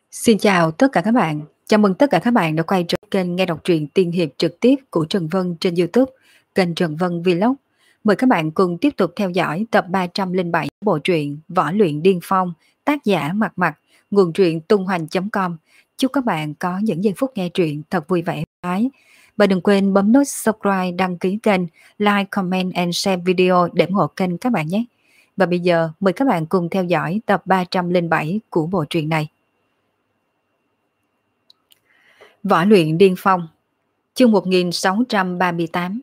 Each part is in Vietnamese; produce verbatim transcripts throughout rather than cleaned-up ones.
Xin chào tất cả các bạn. Chào mừng tất cả các bạn đã quay trở kênh nghe đọc truyện tiên hiệp trực tiếp của Trần Vân trên YouTube, kênh Trần Vân Vlog. Mời các bạn cùng tiếp tục theo dõi tập ba trăm lẻ bảy bộ truyện Võ luyện điên phong, tác giả Mạc Mạc, nguồn truyện tung hoành chấm com. Chúc các bạn có những giây phút nghe truyện thật vui vẻ. Và đừng quên bấm nút subscribe, đăng ký kênh, like, comment and share video để ủng hộ kênh các bạn nhé. Và bây giờ mời các bạn cùng theo dõi tập ba trăm lẻ bảy của bộ truyện này. Võ luyện điên phong, chương một nghìn sáu trăm ba mươi tám.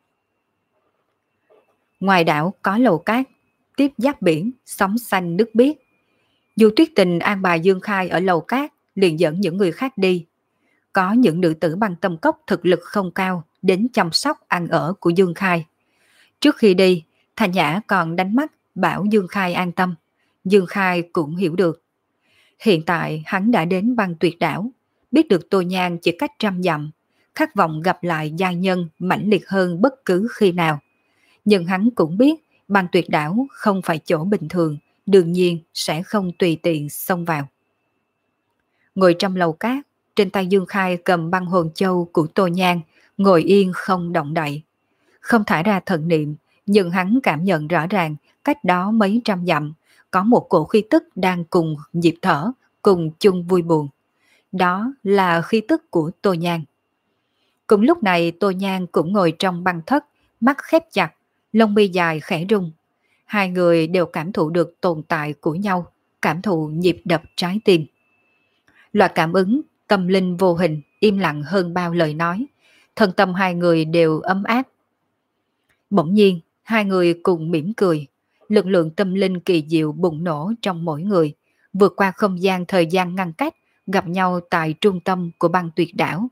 Ngoài đảo có lầu cát, tiếp giáp biển, sóng xanh nước biếc. Dù Tuyết Tình an bài Dương Khai ở lầu cát, liền dẫn những người khác đi. Có những nữ tử băng tâm cốc thực lực không cao đến chăm sóc ăn ở của Dương Khai. Trước khi đi, Thanh Nhã còn đánh mắt bảo Dương Khai an tâm. Dương Khai cũng hiểu được. Hiện tại hắn đã đến băng tuyệt đảo, biết được Tô Nhan chỉ cách trăm dặm, khát vọng gặp lại gia nhân mãnh liệt hơn bất cứ khi nào. Nhưng hắn cũng biết băng tuyệt đảo không phải chỗ bình thường, đương nhiên sẽ không tùy tiện xông vào. Ngồi trong lầu cát, trên tay Dương Khai cầm băng hồn châu của Tô Nhan, ngồi yên không động đậy. Không thả ra thần niệm, nhưng hắn cảm nhận rõ ràng cách đó mấy trăm dặm, có một cổ khí tức đang cùng nhịp thở, cùng chung vui buồn. Đó là khí tức của Tô Nhan. Cùng lúc này Tô Nhan cũng ngồi trong băng thất, mắt khép chặt, lông mi dài khẽ rung. Hai người đều cảm thụ được tồn tại của nhau, cảm thụ nhịp đập trái tim. Loại cảm ứng tâm linh vô hình im lặng hơn bao lời nói, thân tâm hai người đều ấm áp. Bỗng nhiên, hai người cùng mỉm cười, lực lượng tâm linh kỳ diệu bùng nổ trong mỗi người, vượt qua không gian thời gian ngăn cách, gặp nhau tại trung tâm của băng tuyệt đảo.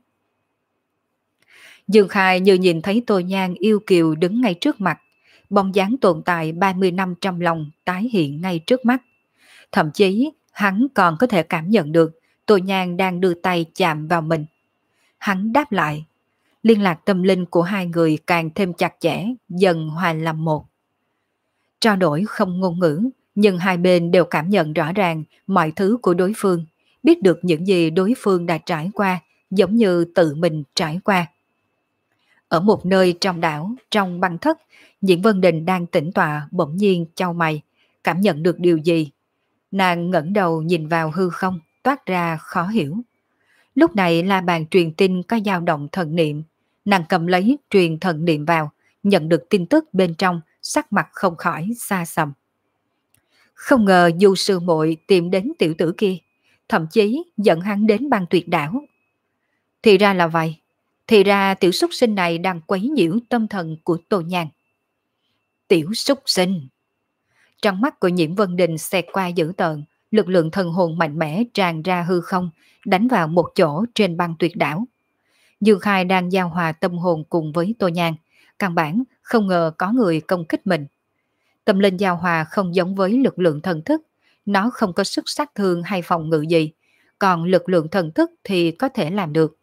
Dương Khai như nhìn thấy Tô Nhan yêu kiều đứng ngay trước mặt, bóng dáng tồn tại ba mươi năm trong lòng tái hiện ngay trước mắt. Thậm chí hắn còn có thể cảm nhận được Tô Nhan đang đưa tay chạm vào mình. Hắn đáp lại, liên lạc tâm linh của hai người càng thêm chặt chẽ, dần hòa làm một. Trao đổi không ngôn ngữ, nhưng hai bên đều cảm nhận rõ ràng mọi thứ của đối phương, biết được những gì đối phương đã trải qua, giống như tự mình trải qua. Ở một nơi trong đảo, trong băng thất, Diễn Vân Đình đang tĩnh tọa bỗng nhiên chau mày, cảm nhận được điều gì. Nàng ngẩng đầu nhìn vào hư không, toát ra khó hiểu. Lúc này la bàn truyền tin có dao động thần niệm, nàng cầm lấy truyền thần niệm vào, nhận được tin tức bên trong, sắc mặt không khỏi xa sầm. Không ngờ Du sư muội tìm đến tiểu tử kia, thậm chí dẫn hắn đến băng tuyệt đảo. Thì ra là vậy, thì ra tiểu súc sinh này đang quấy nhiễu tâm thần của Tô Nhan. Tiểu súc sinh. Trong mắt của Nhiễm Vân Đình xẹt qua dữ tợn, lực lượng thần hồn mạnh mẽ tràn ra hư không, đánh vào một chỗ trên băng tuyệt đảo. Dương Khai đang giao hòa tâm hồn cùng với Tô Nhan, căn bản không ngờ có người công kích mình. Tâm linh giao hòa không giống với lực lượng thần thức, nó không có sức sát thương hay phòng ngự gì, còn lực lượng thần thức thì có thể làm được.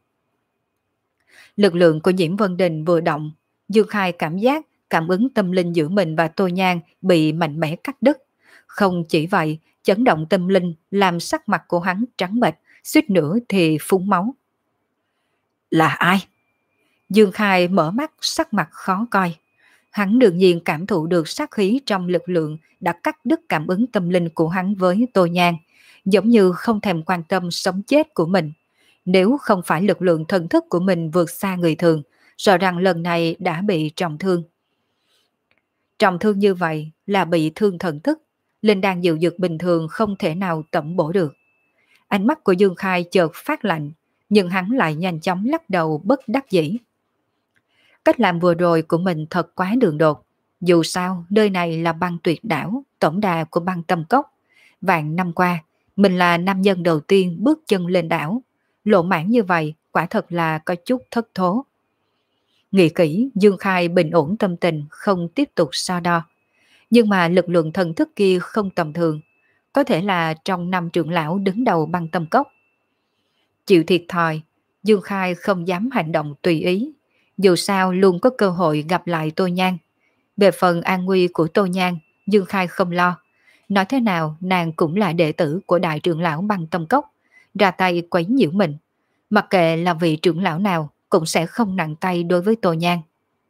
Lực lượng của Nhiễm Vân Đình vừa động, Dương Khai cảm giác cảm ứng tâm linh giữa mình và Tô Nhan bị mạnh mẽ cắt đứt. Không chỉ vậy, chấn động tâm linh làm sắc mặt của hắn trắng bệch, suýt nữa thì phun máu. Là ai? Dương Khai mở mắt, sắc mặt khó coi. Hắn đương nhiên cảm thụ được sát khí trong lực lượng đã cắt đứt cảm ứng tâm linh của hắn với Tô Nhan, giống như không thèm quan tâm sống chết của mình. Nếu không phải lực lượng thần thức của mình vượt xa người thường, rõ ràng lần này đã bị trọng thương. Trọng thương như vậy là bị thương thần thức, linh đan dịu dược bình thường không thể nào tẩm bổ được. Ánh mắt của Dương Khai chợt phát lạnh, nhưng hắn lại nhanh chóng lắc đầu bất đắc dĩ. Cách làm vừa rồi của mình thật quá đường đột. Dù sao, nơi này là băng tuyệt đảo, tổng đà của băng tâm cốc. Vạn năm qua, mình là nam nhân đầu tiên bước chân lên đảo. Lộ mãn như vậy, quả thật là có chút thất thố. Nghĩ kỹ, Dương Khai bình ổn tâm tình, không tiếp tục so đo. Nhưng mà lực lượng thần thức kia không tầm thường. Có thể là trong năm trưởng lão đứng đầu băng tâm cốc. Chịu thiệt thòi, Dương Khai không dám hành động tùy ý. Dù sao luôn có cơ hội gặp lại Tô Nhan. Về phần an nguy của Tô Nhan, Dương Khai không lo. Nói thế nào nàng cũng là đệ tử của đại trưởng lão băng tâm cốc. ra tay quấy nhiễu mình. Mặc kệ là vị trưởng lão nào cũng sẽ không nặng tay đối với Tô Nhan.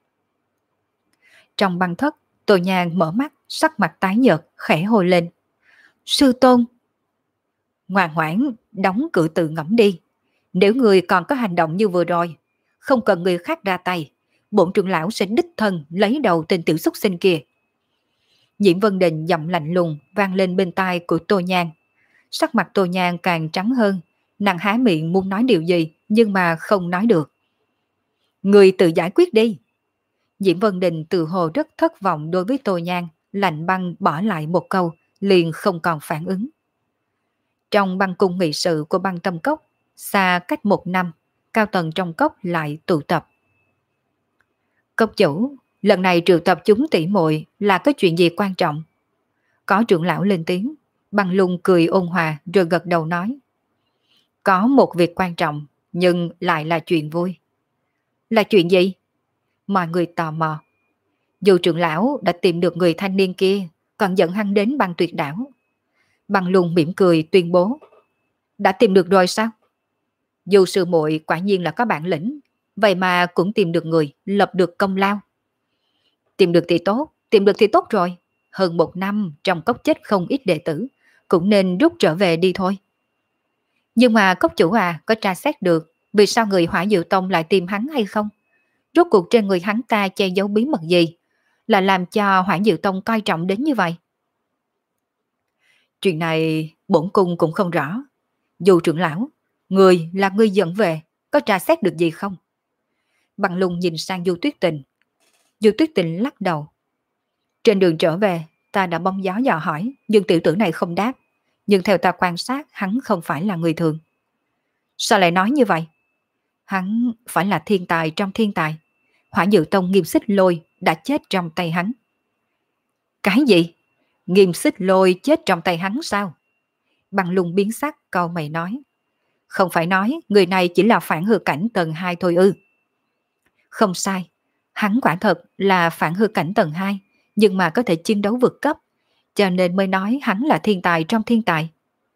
Trong băng thất, Tô Nhan mở mắt, sắc mặt tái nhợt, khẽ hô lên. Sư tôn! Ngoan ngoãn, đóng cửa tự ngẫm đi. Nếu người còn có hành động như vừa rồi, không cần người khác ra tay, bổn trưởng lão sẽ đích thân lấy đầu tên tiểu xúc sinh kia. Diễm Vân Đình giọng lạnh lùng vang lên bên tai của Tô Nhan. Sắc mặt Tô Nhan càng trắng hơn, nàng há miệng muốn nói điều gì nhưng mà không nói được. Người tự giải quyết đi. Diễm Vân Đình tự hồ rất thất vọng đối với Tô Nhan, lạnh băng bỏ lại một câu, liền không còn phản ứng. Trong băng cung nghị sự của băng tâm cốc, xa cách một năm, cao tầng trong cốc lại tụ tập. Cốc chủ, lần này triệu tập chúng tỷ muội là có chuyện gì quan trọng? Có trưởng lão lên tiếng, Băng Lung cười ôn hòa rồi gật đầu nói. Có một việc quan trọng, nhưng lại là chuyện vui. Là chuyện gì? Mọi người tò mò. Dù trưởng lão đã tìm được người thanh niên kia, còn dẫn hắn đến băng tuyệt đảo. Băng Lung mỉm cười tuyên bố. Đã tìm được rồi sao? Dù sư muội quả nhiên là có bản lĩnh, vậy mà cũng tìm được người, lập được công lao. Tìm được thì tốt, tìm được thì tốt rồi. Hơn một năm trong cốc chết không ít đệ tử, cũng nên rút trở về đi thôi. Nhưng mà cốc chủ à, có tra xét được vì sao người Hỏa Diệu Tông lại tìm hắn hay không? Rốt cuộc trên người hắn ta che giấu bí mật gì, là làm cho Hỏa Diệu Tông coi trọng đến như vậy? Chuyện này bổn cung cũng không rõ. Dù trưởng lão, người là người dẫn về, có tra xét được gì không? Băng Lung nhìn sang Du Tuyết Tình. Du Tuyết Tình lắc đầu. Trên đường trở về, ta đã bóng gió dò hỏi, nhưng tiểu tử này không đáp. Nhưng theo ta quan sát, hắn không phải là người thường. Sao lại nói như vậy? Hắn phải là thiên tài trong thiên tài. Hỏa Diệu Tông Nghiêm Xích Lôi đã chết trong tay hắn. Cái gì? Nghiêm Xích Lôi chết trong tay hắn sao? Băng Lung biến sắc cau mày nói. Không phải nói người này chỉ là phản hư cảnh tầng hai thôi ư? Không sai. Hắn quả thật là phản hư cảnh tầng hai, nhưng mà có thể chiến đấu vượt cấp, cho nên mới nói hắn là thiên tài trong thiên tài.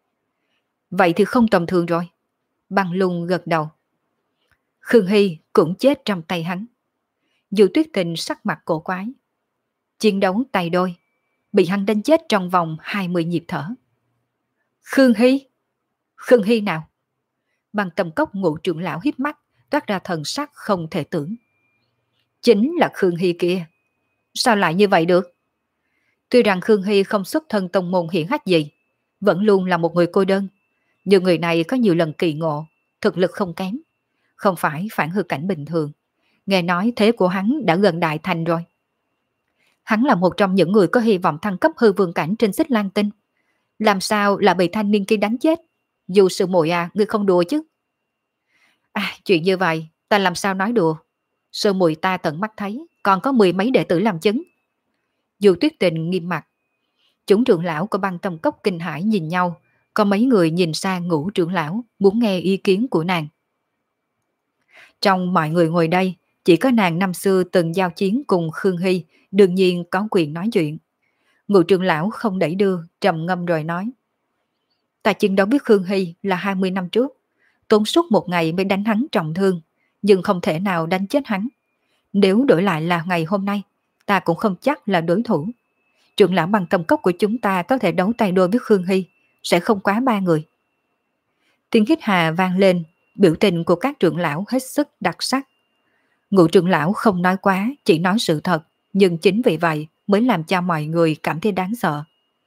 Vậy thì không tầm thường rồi. Băng Lung gật đầu. Khương Hy cũng chết trong tay hắn. Du Tuyết Tình sắc mặt cổ quái. Chiến đấu tay đôi, bị hắn đánh chết trong vòng hai mươi nhịp thở. Khương Hy? Khương Hy nào? Băng Tâm Cốc Ngũ trưởng lão híp mắt, toát ra thần sắc không thể tưởng. Chính là Khương Hy kia. Sao lại như vậy được? Tuy rằng Khương Hy không xuất thân tông môn hiển hách gì, vẫn luôn là một người cô đơn, nhưng người này có nhiều lần kỳ ngộ, thực lực không kém, không phải phản hư cảnh bình thường. Nghe nói thế của hắn đã gần đại thành rồi. Hắn là một trong những người có hy vọng thăng cấp hư vương cảnh trên Xích Lan Tinh. Làm sao là bị thanh niên kia đánh chết? Dù sư muội à, ngươi không đùa chứ? À, chuyện như vậy, ta làm sao nói đùa? Sư muội ta tận mắt thấy, còn có mười mấy đệ tử làm chứng. Dù Tuyết Tình nghiêm mặt. Chúng trưởng lão của băng tâm cốc kinh hãi nhìn nhau, có mấy người nhìn sang Ngũ trưởng lão muốn nghe ý kiến của nàng. Trong mọi người ngồi đây, chỉ có nàng năm xưa từng giao chiến cùng Khương Hy, đương nhiên có quyền nói chuyện. Ngũ trưởng lão không đẩy đưa, trầm ngâm rồi nói. Ta chiến đấu biết Khương Hy là hai mươi năm trước, tốn suốt một ngày mới đánh hắn trọng thương, nhưng không thể nào đánh chết hắn. Nếu đổi lại là ngày hôm nay, ta cũng không chắc là đối thủ. Trưởng lão bằng tâm cốc của chúng ta có thể đấu tay đôi với Khương Hy, sẽ không quá ba người. Tiếng hít hà vang lên, biểu tình của các trưởng lão hết sức đặc sắc. Ngũ trưởng lão không nói quá, chỉ nói sự thật, nhưng chính vì vậy mới làm cho mọi người cảm thấy đáng sợ.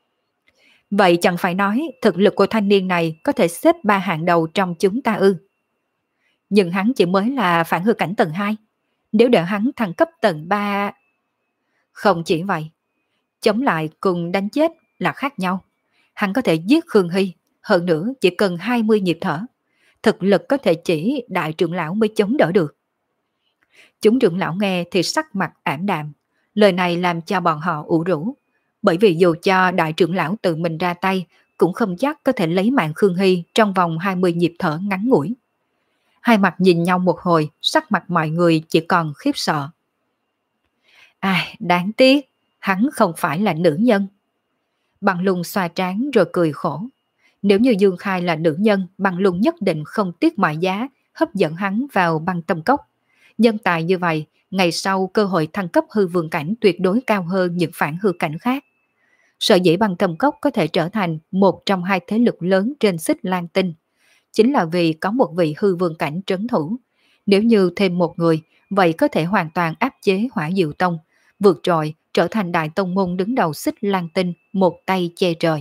Vậy chẳng phải nói thực lực của thanh niên này có thể xếp ba hạng đầu trong chúng ta ư? Nhưng hắn chỉ mới là phản hư cảnh tầng hai. Nếu đợi hắn thăng cấp tầng ba... Không chỉ vậy, chống lại cùng đánh chết là khác nhau. Hắn có thể giết Khương Hy, hơn nữa chỉ cần hai mươi nhịp thở. Thực lực có thể chỉ đại trưởng lão mới chống đỡ được. Chúng trưởng lão nghe thì sắc mặt ảm đạm. Lời này làm cho bọn họ ủ rũ. Bởi vì dù cho đại trưởng lão tự mình ra tay, cũng không chắc có thể lấy mạng Khương Hy trong vòng hai mươi nhịp thở ngắn ngủi. Hai mặt nhìn nhau một hồi, sắc mặt mọi người chỉ còn khiếp sợ. Ai, đáng tiếc, hắn không phải là nữ nhân. Bằng Lung xoa trán rồi cười khổ. Nếu như Dương Khai là nữ nhân, Băng Luân nhất định không tiếc mọi giá hấp dẫn hắn vào băng tâm cốc. Nhân tài như vậy, ngày sau cơ hội thăng cấp hư vương cảnh tuyệt đối cao hơn những phản hư cảnh khác. Sở dĩ băng tâm cốc có thể trở thành một trong hai thế lực lớn trên xích Lan Tinh, chính là vì có một vị hư vương cảnh trấn thủ. Nếu như thêm một người, vậy có thể hoàn toàn áp chế Hỏa Diệu Tông, vượt trội trở thành đại tông môn đứng đầu xích Lan Tinh, một tay che trời.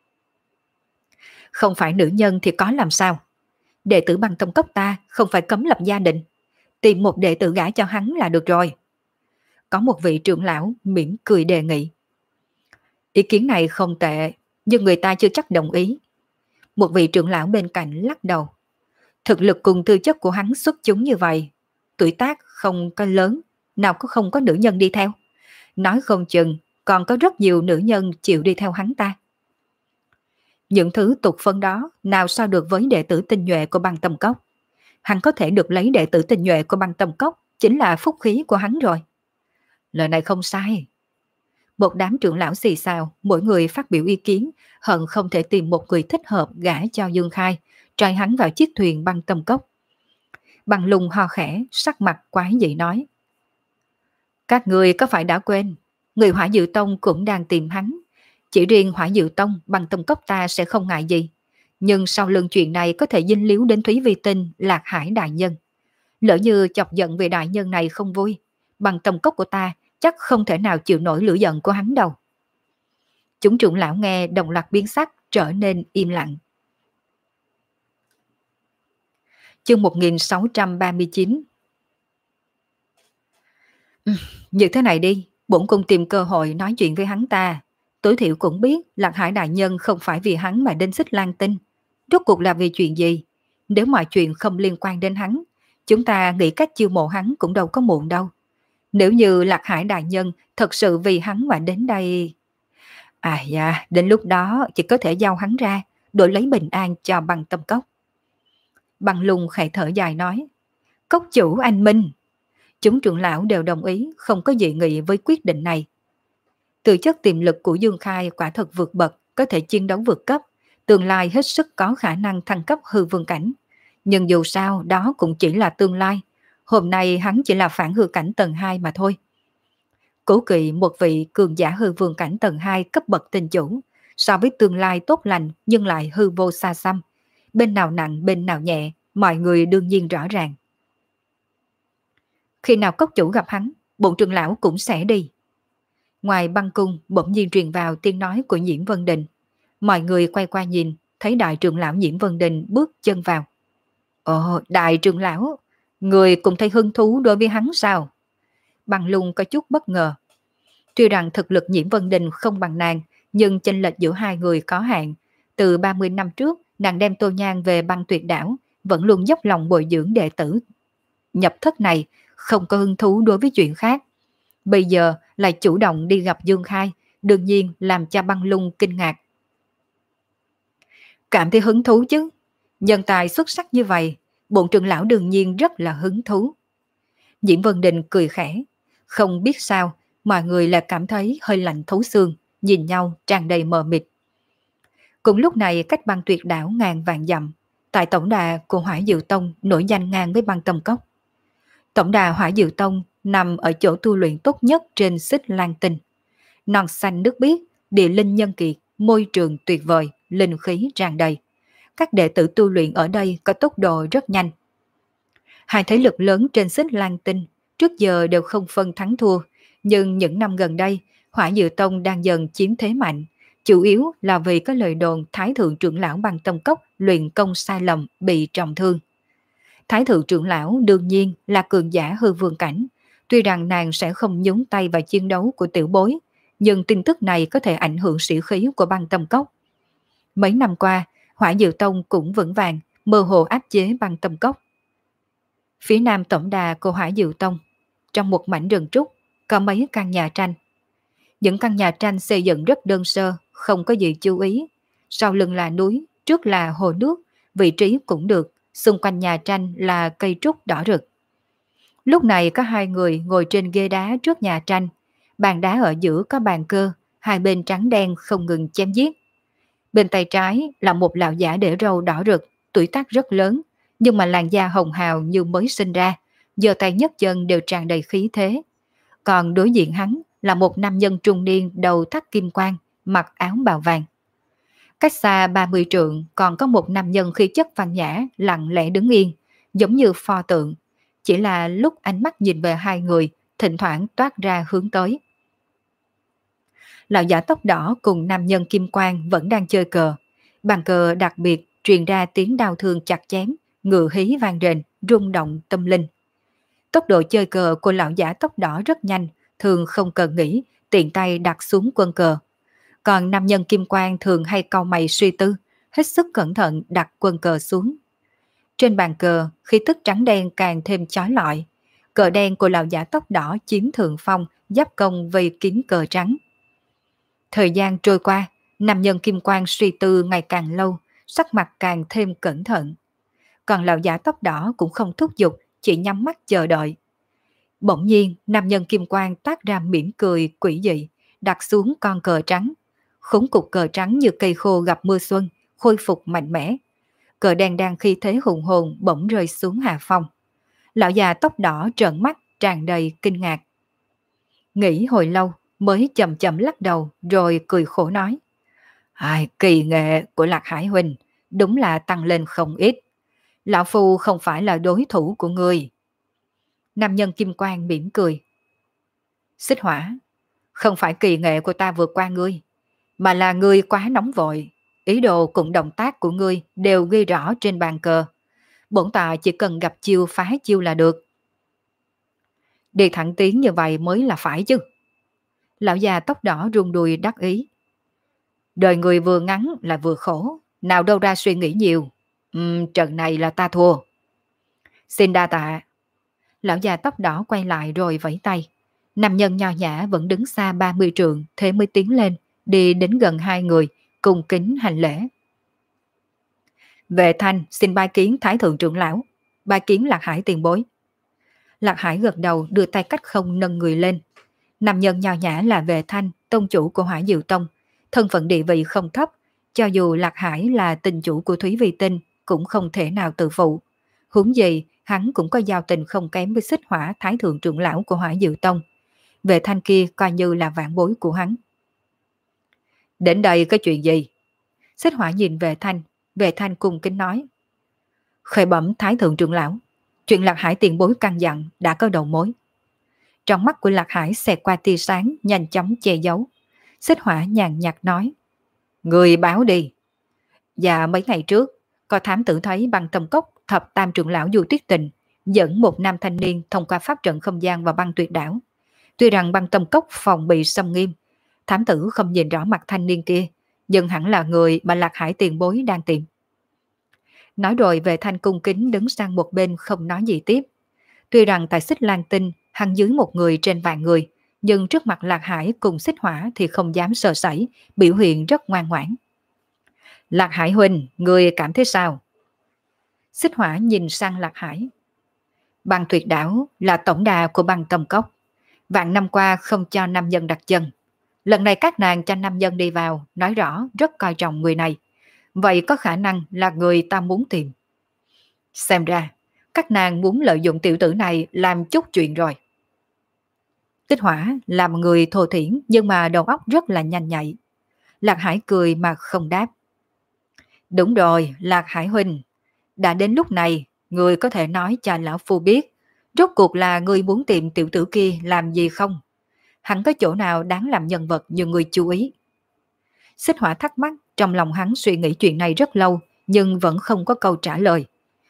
Không phải nữ nhân thì có làm sao? Đệ tử băng tâm cốc ta không phải cấm lập gia đình, tìm một đệ tử gả cho hắn là được rồi. Có một vị trưởng lão mỉm cười đề nghị. Ý kiến này không tệ, nhưng người ta chưa chắc đồng ý. Một vị trưởng lão bên cạnh lắc đầu. Thực lực cùng tư chất của hắn xuất chúng như vậy, tuổi tác không có lớn, nào có không có nữ nhân đi theo. Nói không chừng còn có rất nhiều nữ nhân chịu đi theo hắn ta. Những thứ tục phân đó nào so được với đệ tử tinh nhuệ của băng tâm cốc. Hắn có thể được lấy đệ tử tinh nhuệ của băng tâm cốc chính là phúc khí của hắn rồi. Lời này không sai. Một đám trưởng lão xì xào, mỗi người phát biểu ý kiến, hận không thể tìm một người thích hợp gả cho Dương Khai, trai hắn vào chiếc thuyền băng tâm cốc. Băng Lung ho khẽ, sắc mặt quái dị nói. Các người có phải đã quên, người Hỏa Diệu Tông cũng đang tìm hắn. Chỉ riêng Hỏa Diệu Tông băng tâm cốc ta sẽ không ngại gì. Nhưng sau lưng chuyện này có thể dính líu đến Thúy Vi Tinh, Lạc Hải đại nhân. Lỡ như chọc giận về đại nhân này không vui, băng tâm cốc của ta chắc không thể nào chịu nổi lửa giận của hắn đâu. Chúng trưởng lão nghe đồng loạt biến sắc, trở nên im lặng. Chương một nghìn sáu trăm ba mươi chín. Ừ, như thế này đi, bổn cung tìm cơ hội nói chuyện với hắn ta. Tối thiểu cũng biết Lạc Hải đại nhân không phải vì hắn mà đến xích Lan Tinh. Rốt cuộc là vì chuyện gì? Nếu mọi chuyện không liên quan đến hắn, chúng ta nghĩ cách chiêu mộ hắn cũng đâu có muộn đâu. Nếu như Lạc Hải đại nhân thật sự vì hắn mà đến đây... À dạ, đến lúc đó chỉ có thể giao hắn ra, đổi lấy bình an cho băng tâm cốc. Băng Lung khẽ thở dài nói. Cốc chủ anh minh. Chúng trưởng lão đều đồng ý, không có dị nghị với quyết định này. Từ chất tiềm lực của Dương Khai quả thật vượt bậc, có thể chiến đấu vượt cấp, tương lai hết sức có khả năng thăng cấp hư vương cảnh. Nhưng dù sao đó cũng chỉ là tương lai. Hôm nay hắn chỉ là phản hư cảnh tầng hai mà thôi. Cố kỵ một vị cường giả hư vương cảnh tầng hai cấp bậc tinh chủ, so với tương lai tốt lành nhưng lại hư vô xa xăm. Bên nào nặng bên nào nhẹ, mọi người đương nhiên rõ ràng. Khi nào cốc chủ gặp hắn, bổn trưởng lão cũng sẽ đi. Ngoài băng cung bỗng nhiên truyền vào tiếng nói của Nhiễm Vân Đình. Mọi người quay qua nhìn, thấy đại trưởng lão Nhiễm Vân Đình bước chân vào. Ồ, đại trưởng lão, người cũng thấy hứng thú đối với hắn sao? Băng Lung có chút bất ngờ. Tuy rằng thực lực Nhiễm Vân Đình không bằng nàng, nhưng chênh lệch giữa hai người có hạn. Từ ba mươi năm trước, nàng đem Tô Nhan về băng tuyệt đảo, vẫn luôn dốc lòng bồi dưỡng đệ tử. Nhập thất này, không có hứng thú đối với chuyện khác. Bây giờ lại chủ động đi gặp Dương Khai, đương nhiên làm cho Băng Lung kinh ngạc. Cảm thấy hứng thú chứ? Nhân tài xuất sắc như vậy, bổn trưởng lão đương nhiên rất là hứng thú. Diễm Vân Đình cười khẽ, không biết sao, mọi người lại cảm thấy hơi lạnh thấu xương, nhìn nhau tràn đầy mờ mịt. Cùng lúc này cách băng tuyệt đảo ngàn vạn dặm, tại tổng đà của Hỏa Diệu Tông nổi danh ngang với băng tâm cốc. Tổng đà Hỏa Diệu Tông nằm ở chỗ tu luyện tốt nhất trên xích Lan Tinh. Non xanh nước biếc, địa linh nhân kiệt, môi trường tuyệt vời, linh khí tràn đầy. Các đệ tử tu luyện ở đây có tốc độ rất nhanh. Hai thế lực lớn trên xích Lan Tinh trước giờ đều không phân thắng thua, nhưng những năm gần đây, Hỏa Diệu Tông đang dần chiếm thế mạnh, chủ yếu là vì có lời đồn Thái thượng trưởng lão băng tâm cốc luyện công sai lầm bị trọng thương. Thái thượng trưởng lão đương nhiên là cường giả hư vương cảnh, tuy rằng nàng sẽ không nhúng tay vào chiến đấu của tiểu bối, nhưng tin tức này có thể ảnh hưởng sĩ khí của băng tâm cốc. Mấy năm qua, Hỏa Diệu Tông cũng vững vàng, mơ hồ áp chế băng tâm cốc. Phía nam tổng đà của Hỏa Diệu Tông, trong một mảnh rừng trúc, có mấy căn nhà tranh. Những căn nhà tranh xây dựng rất đơn sơ, không có gì chú ý. Sau lưng là núi, trước là hồ nước, vị trí cũng được, xung quanh nhà tranh là cây trúc đỏ rực. Lúc này có hai người ngồi trên ghế đá trước nhà tranh, bàn đá ở giữa có bàn cơ, hai bên trắng đen không ngừng chém giết. Bên tay trái là một lão giả để râu đỏ rực, tuổi tác rất lớn, nhưng mà làn da hồng hào như mới sinh ra, giơ tay nhấc chân đều tràn đầy khí thế. Còn đối diện hắn là một nam nhân trung niên đầu thắt kim quang, mặc áo bào vàng. Cách xa ba mươi trượng còn có một nam nhân khí chất văn nhã lặng lẽ đứng yên, giống như pho tượng. Chỉ là lúc ánh mắt nhìn về hai người, thỉnh thoảng toát ra hướng tới. Lão giả tóc đỏ cùng nam nhân kim quang vẫn đang chơi cờ. Bàn cờ đặc biệt truyền ra tiếng đao thương chặt chém, ngựa hí vang rền, rung động tâm linh. Tốc độ chơi cờ của lão giả tóc đỏ rất nhanh, thường không cần nghĩ, tiện tay đặt xuống quân cờ. Còn nam nhân kim quang thường hay cau mày suy tư, hết sức cẩn thận đặt quân cờ xuống. Trên bàn cờ, khí tức trắng đen càng thêm chói lọi. Cờ đen của lão giả tóc đỏ chiếm thượng phong, giáp công vây kín cờ trắng. Thời gian trôi qua, nam nhân kim quang suy tư ngày càng lâu, sắc mặt càng thêm cẩn thận. Còn lão giả tóc đỏ cũng không thúc giục, chỉ nhắm mắt chờ đợi. Bỗng nhiên, nam nhân kim quang toát ra mỉm cười quỷ dị, đặt xuống con cờ trắng. Khủng cục cờ trắng như cây khô gặp mưa xuân, khôi phục mạnh mẽ. Cờ đen đang khi thế hùng hồn bỗng rơi xuống hạ phong. Lão già tóc đỏ trợn mắt tràn đầy kinh ngạc. Nghĩ hồi lâu mới chậm chậm lắc đầu rồi cười khổ nói. Ai, kỳ nghệ của Lạc Hải huynh đúng là tăng lên không ít. Lão phu không phải là đối thủ của ngươi. Nam nhân kim quang mỉm cười. Xích Hỏa, không phải kỳ nghệ của ta vượt qua ngươi, mà là ngươi quá nóng vội. Ý đồ cùng động tác của ngươi đều ghi rõ trên bàn cờ. Bổn tọa chỉ cần gặp chiêu phá chiêu là được. Đi thẳng tiến như vậy mới là phải chứ. Lão già tóc đỏ rung đùi đắc ý. Đời người vừa ngắn là vừa khổ, nào đâu ra suy nghĩ nhiều. Uhm, trận này là ta thua. Xin đa tạ. Lão già tóc đỏ quay lại rồi vẫy tay. Nam nhân nho nhã vẫn đứng xa ba mươi trượng, thế mới tiến lên, đi đến gần hai người, cùng kính hành lễ. Vệ Thanh xin bái kiến Thái thượng trưởng lão, bái kiến Lạc Hải tiền bối. Lạc Hải gật đầu đưa tay cách không nâng người lên. Nam nhân nho nhã là Vệ Thanh, tông chủ của Hỏa Diệu Tông, thân phận địa vị không thấp, cho dù Lạc Hải là tình chủ của Thúy Vi Tinh cũng không thể nào tự phụ. Huống gì, hắn cũng có giao tình không kém với Xích Hỏa Thái thượng trưởng lão của Hỏa Diệu Tông. Vệ Thanh kia coi như là vạn bối của hắn. Đến đây có chuyện gì? Xích Hỏa nhìn Vệ Thanh, Vệ Thanh cùng kính nói. Khởi bẩm Thái thượng trưởng lão, chuyện Lạc Hải tiền bối căn dặn đã có đầu mối. Trong mắt của Lạc Hải xẹt qua tia sáng, nhanh chóng che giấu. Xích Hỏa nhàn nhạt nói. Người báo đi. Dạ mấy ngày trước, có thám tử thấy băng tâm cốc thập tam trưởng lão Du Tuyết Tình dẫn một nam thanh niên thông qua pháp trận không gian vào băng tuyệt đảo. Tuy rằng băng tâm cốc phòng bị xâm nghiêm, thám tử không nhìn rõ mặt thanh niên kia, nhưng hẳn là người mà Lạc Hải tiền bối đang tìm. Nói rồi Vệ Thanh cung kính đứng sang một bên không nói gì tiếp. Tuy rằng tại Xích Lan Tinh hắn dưới một người trên vạn người, nhưng trước mặt Lạc Hải cùng Xích Hỏa thì không dám sờ sẩy, biểu hiện rất ngoan ngoãn. Lạc Hải huynh, người cảm thấy sao? Xích Hỏa nhìn sang Lạc Hải. Băng tuyệt đảo là tổng đà của băng tâm cốc. Vạn năm qua không cho nam nhân đặt chân. Lần này các nàng cho nam nhân đi vào, nói rõ rất coi trọng người này. Vậy có khả năng là người ta muốn tìm. Xem ra, các nàng muốn lợi dụng tiểu tử này làm chút chuyện rồi. Xích Hỏa là một người thô thiển nhưng mà đầu óc rất là nhanh nhạy. Lạc Hải cười mà không đáp. Đúng rồi, Lạc Hải huynh. Đã đến lúc này, người có thể nói cho lão phu biết, rốt cuộc là người muốn tìm tiểu tử kia làm gì không? Hắn có chỗ nào đáng làm nhân vật như người chú ý? Xích Hỏa thắc mắc, trong lòng hắn suy nghĩ chuyện này rất lâu, nhưng vẫn không có câu trả lời.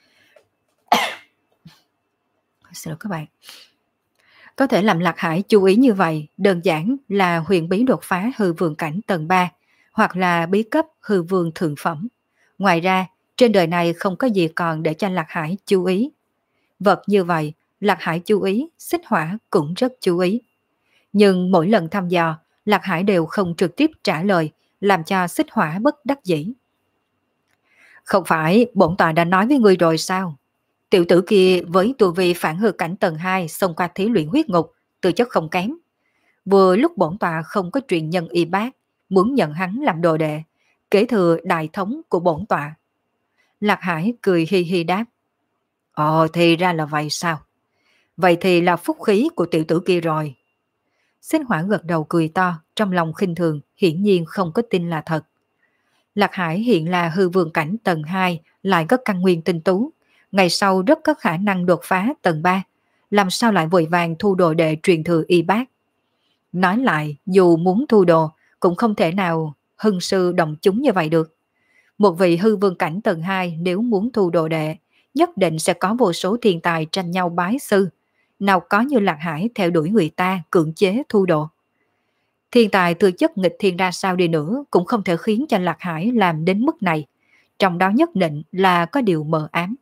Xin lỗi các bạn. Có thể làm Lạc Hải chú ý như vậy, đơn giản là huyền bí đột phá hư vương cảnh tầng ba, hoặc là bí cấp hư vương thượng phẩm. Ngoài ra, trên đời này không có gì còn để cho Lạc Hải chú ý. Vật như vậy, Lạc Hải chú ý, Xích Hỏa cũng rất chú ý. Nhưng mỗi lần thăm dò, Lạc Hải đều không trực tiếp trả lời, làm cho Xích Hỏa bất đắc dĩ. Không phải bổn tọa đã nói với ngươi rồi sao? Tiểu tử kia với tu vi phản hư cảnh tầng hai xông qua thí luyện huyết ngục, tư chất không kém. Vừa lúc bổn tọa không có truyền nhân y bác, muốn nhận hắn làm đồ đệ, kế thừa đại thống của bổn tọa. Lạc Hải cười hi hi đáp. Ồ thì ra là vậy sao? Vậy thì là phúc khí của tiểu tử kia rồi. Xích Hỏa gật đầu cười to, trong lòng khinh thường, hiển nhiên không có tin là thật. Lạc Hải hiện là hư vương cảnh tầng hai, lại có căn nguyên tinh tú. Ngày sau rất có khả năng đột phá tầng ba. Làm sao lại vội vàng thu đồ đệ truyền thừa y bác? Nói lại, dù muốn thu đồ, cũng không thể nào hưng sư đồng chúng như vậy được. Một vị hư vương cảnh tầng hai nếu muốn thu đồ đệ, nhất định sẽ có vô số thiên tài tranh nhau bái sư. Nào có như Lạc Hải theo đuổi người ta cưỡng chế thu đồ. Thiên tài tư chất nghịch thiên ra sao đi nữa cũng không thể khiến cho Lạc Hải làm đến mức này. Trong đó nhất định là có điều mờ ám.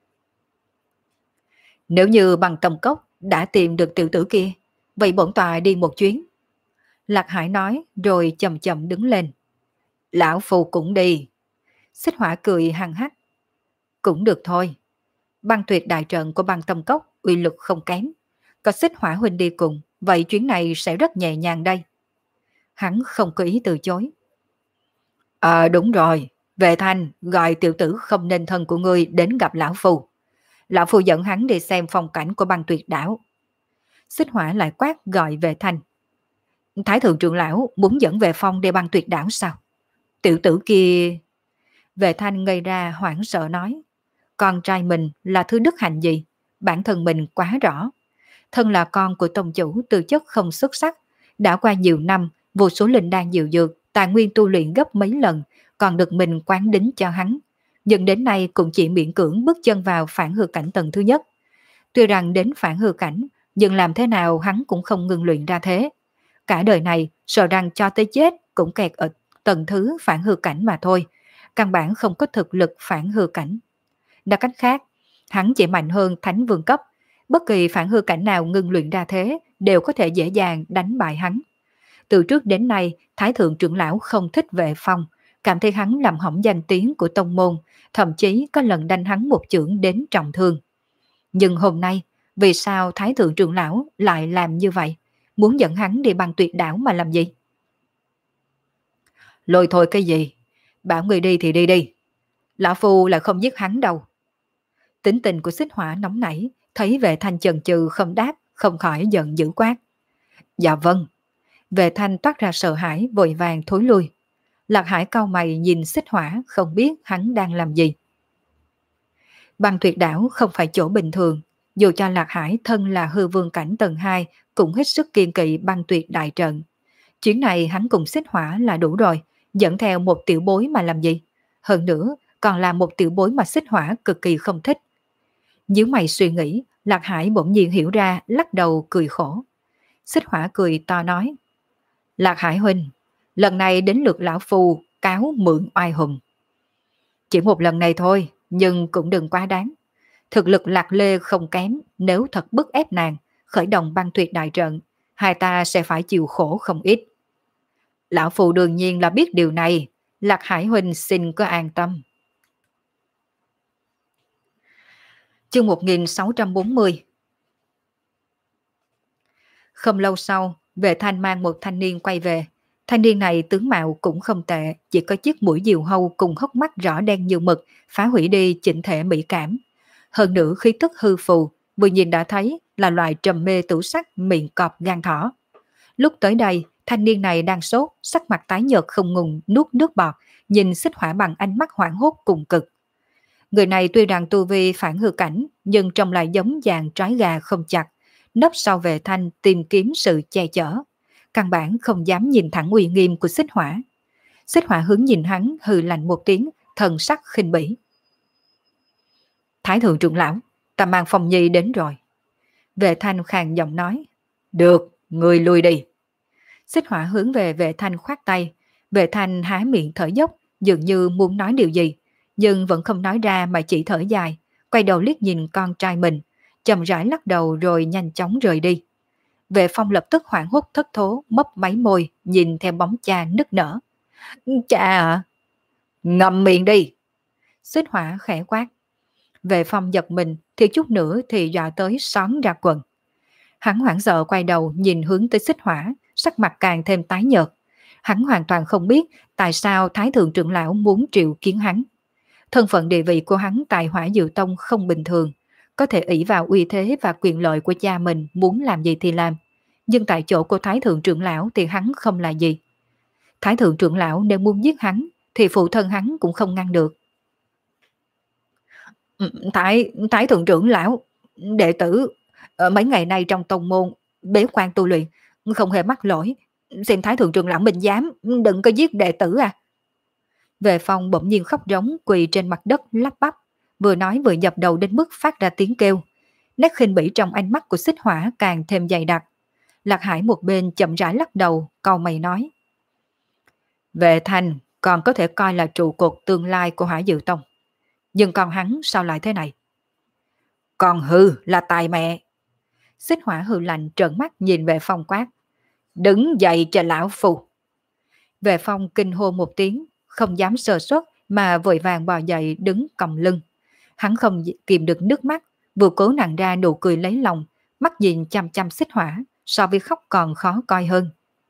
Nếu như bằng cầm cốc đã tìm được tiểu tử kia, vậy bổn tọa đi một chuyến. Lạc Hải nói rồi chậm chậm đứng lên. Lão Phu cũng đi. Xích Hỏa cười hăng hắc. Cũng được thôi. Băng tuyệt đại trận của băng tâm cốc uy lực không kém. Có Xích Hỏa huynh đi cùng, vậy chuyến này sẽ rất nhẹ nhàng đây. Hắn không có ý từ chối. Ờ đúng rồi, Vệ Thanh gọi tiểu tử không nên thân của ngươi đến gặp Lão Phu. Lão Phu dẫn hắn đi xem phong cảnh của băng tuyệt đảo. Xích Hỏa lại quát gọi Vệ Thanh. Thái thượng trưởng lão muốn dẫn Vệ Phong đi băng tuyệt đảo sao? Tiểu tử kia... Vệ Thanh ngây ra hoảng sợ nói. Con trai mình là thứ đức hạnh gì? Bản thân mình quá rõ. Thân là con của tông chủ tư chất không xuất sắc. Đã qua nhiều năm, vô số linh đan diệu dược, tài nguyên tu luyện gấp mấy lần, còn được mình quán đính cho hắn. Nhưng đến nay cũng chỉ miễn cưỡng bước chân vào phản hư cảnh tầng thứ nhất. Tuy rằng đến phản hư cảnh, nhưng làm thế nào hắn cũng không ngừng luyện ra thế. Cả đời này, sợ rằng cho tới chết cũng kẹt ở tầng thứ phản hư cảnh mà thôi. Căn bản không có thực lực phản hư cảnh. Nói cách khác, hắn chỉ mạnh hơn thánh vương cấp. Bất kỳ phản hư cảnh nào ngưng luyện ra thế đều có thể dễ dàng đánh bại hắn. Từ trước đến nay, Thái thượng trưởng lão không thích Vệ Phong, cảm thấy hắn làm hỏng danh tiếng của tông môn, thậm chí có lần đánh hắn một chưởng đến trọng thương. Nhưng hôm nay, vì sao Thái thượng trưởng lão lại làm như vậy? Muốn dẫn hắn đi băng tuyệt đảo mà làm gì? Lôi thôi cái gì? Bảo người đi thì đi đi. Lão Phu lại không giết hắn đâu. Tính tình của Xích Hỏa nóng nảy, thấy Vệ Thanh chần chừ không đáp, không khỏi giận dữ quát. Dạ vâng. Vệ Thanh toát ra sợ hãi vội vàng thối lui. Lạc Hải cau mày nhìn Xích Hỏa không biết hắn đang làm gì. Băng tuyệt đảo không phải chỗ bình thường. Dù cho Lạc Hải thân là hư vương cảnh tầng hai cũng hết sức kiên kỵ băng tuyệt đại trận. Chuyến này hắn cùng Xích Hỏa là đủ rồi, dẫn theo một tiểu bối mà làm gì? Hơn nữa còn là một tiểu bối mà Xích Hỏa cực kỳ không thích. Nếu mày suy nghĩ, Lạc Hải bỗng nhiên hiểu ra, lắc đầu cười khổ. Xích Hỏa cười to nói. Lạc Hải huynh, lần này đến lượt lão phu cáo mượn oai hùng. Chỉ một lần này thôi, nhưng cũng đừng quá đáng. Thực lực Lạc Lê không kém, nếu thật bức ép nàng, khởi động băng tuyệt đại trận, hai ta sẽ phải chịu khổ không ít. Lão phu đương nhiên là biết điều này, Lạc Hải huynh xin có an tâm. Chương một nghìn sáu trăm bốn mươi. Không lâu sau, Vệ Thanh mang một thanh niên quay về. Thanh niên này tướng mạo cũng không tệ, chỉ có chiếc mũi diều hâu cùng hốc mắt rõ đen như mực, phá hủy đi chỉnh thể mỹ cảm. Hơn nữa khí tức hư phù, vừa nhìn đã thấy là loại trầm mê tủ sắc miệng cọp gan thỏ. Lúc tới đây, thanh niên này đang sốt, sắc mặt tái nhợt không ngừng nuốt nước bọt, nhìn Xích Hỏa bằng ánh mắt hoảng hốt cùng cực. Người này tuy rằng tu vi phản hư cảnh, nhưng trông lại giống dạng trái gà không chặt, nấp sau Vệ Thanh tìm kiếm sự che chở. Căn bản không dám nhìn thẳng uy nghiêm của Xích Hỏa. Xích Hỏa hướng nhìn hắn hừ lạnh một tiếng, thần sắc khinh bỉ. Thái thượng trưởng lão, ta mang Phong Nhi đến rồi. Vệ Thanh khàn giọng nói. Được, người lui đi. Xích Hỏa hướng về Vệ Thanh khoát tay. Vệ Thanh há miệng thở dốc, dường như muốn nói điều gì, nhưng vẫn không nói ra mà chỉ thở dài, quay đầu liếc nhìn con trai mình, chậm rãi lắc đầu rồi nhanh chóng rời đi. Vệ Phong lập tức hoảng hốt thất thố, mấp máy môi, nhìn theo bóng cha nức nở. Cha à? Ngậm miệng đi. Xích Hỏa khẽ quát. Vệ Phong giật mình, thì chút nữa thì dọa tới xón ra quần. Hắn hoảng sợ quay đầu nhìn hướng tới Xích Hỏa, sắc mặt càng thêm tái nhợt. Hắn hoàn toàn không biết tại sao Thái Thượng trưởng lão muốn triệu kiến hắn. Thân phận địa vị của hắn tại Hỏa Diệu Tông không bình thường, có thể ỷ vào uy thế và quyền lợi của cha mình, muốn làm gì thì làm. Nhưng tại chỗ của Thái Thượng trưởng lão thì hắn không là gì. Thái Thượng trưởng lão nếu muốn giết hắn thì phụ thân hắn cũng không ngăn được. Ừ, Thái, Thái Thượng trưởng lão, đệ tử ở mấy ngày nay trong tông môn bế quan tu luyện, không hề mắc lỗi. Xin Thái Thượng trưởng lão minh giám, đừng có giết đệ tử à. Về Phong bỗng nhiên khóc rống quỳ trên mặt đất lắp bắp, vừa nói vừa dập đầu đến mức phát ra tiếng kêu. Nét khinh bỉ trong ánh mắt của Xích Hỏa càng thêm dày đặc. Lạc Hải một bên chậm rãi lắc đầu, cau mày nói. Vệ Thành còn có thể coi là trụ cột tương lai của Hỏa Diệu Tông. Nhưng còn hắn sao lại thế này? Còn hư là tài mẹ. Xích Hỏa hừ lạnh trợn mắt nhìn Vệ Phong quát. Đứng dậy cho lão phù. Vệ Phong kinh hô một tiếng, không dám sơ suất mà vội vàng bò dậy đứng còng lưng. Hắn không kìm được nước mắt, vừa cố nặn ra nụ cười lấy lòng, mắt nhìn chăm chăm Xích Hỏa, so với khóc còn khó coi hơn.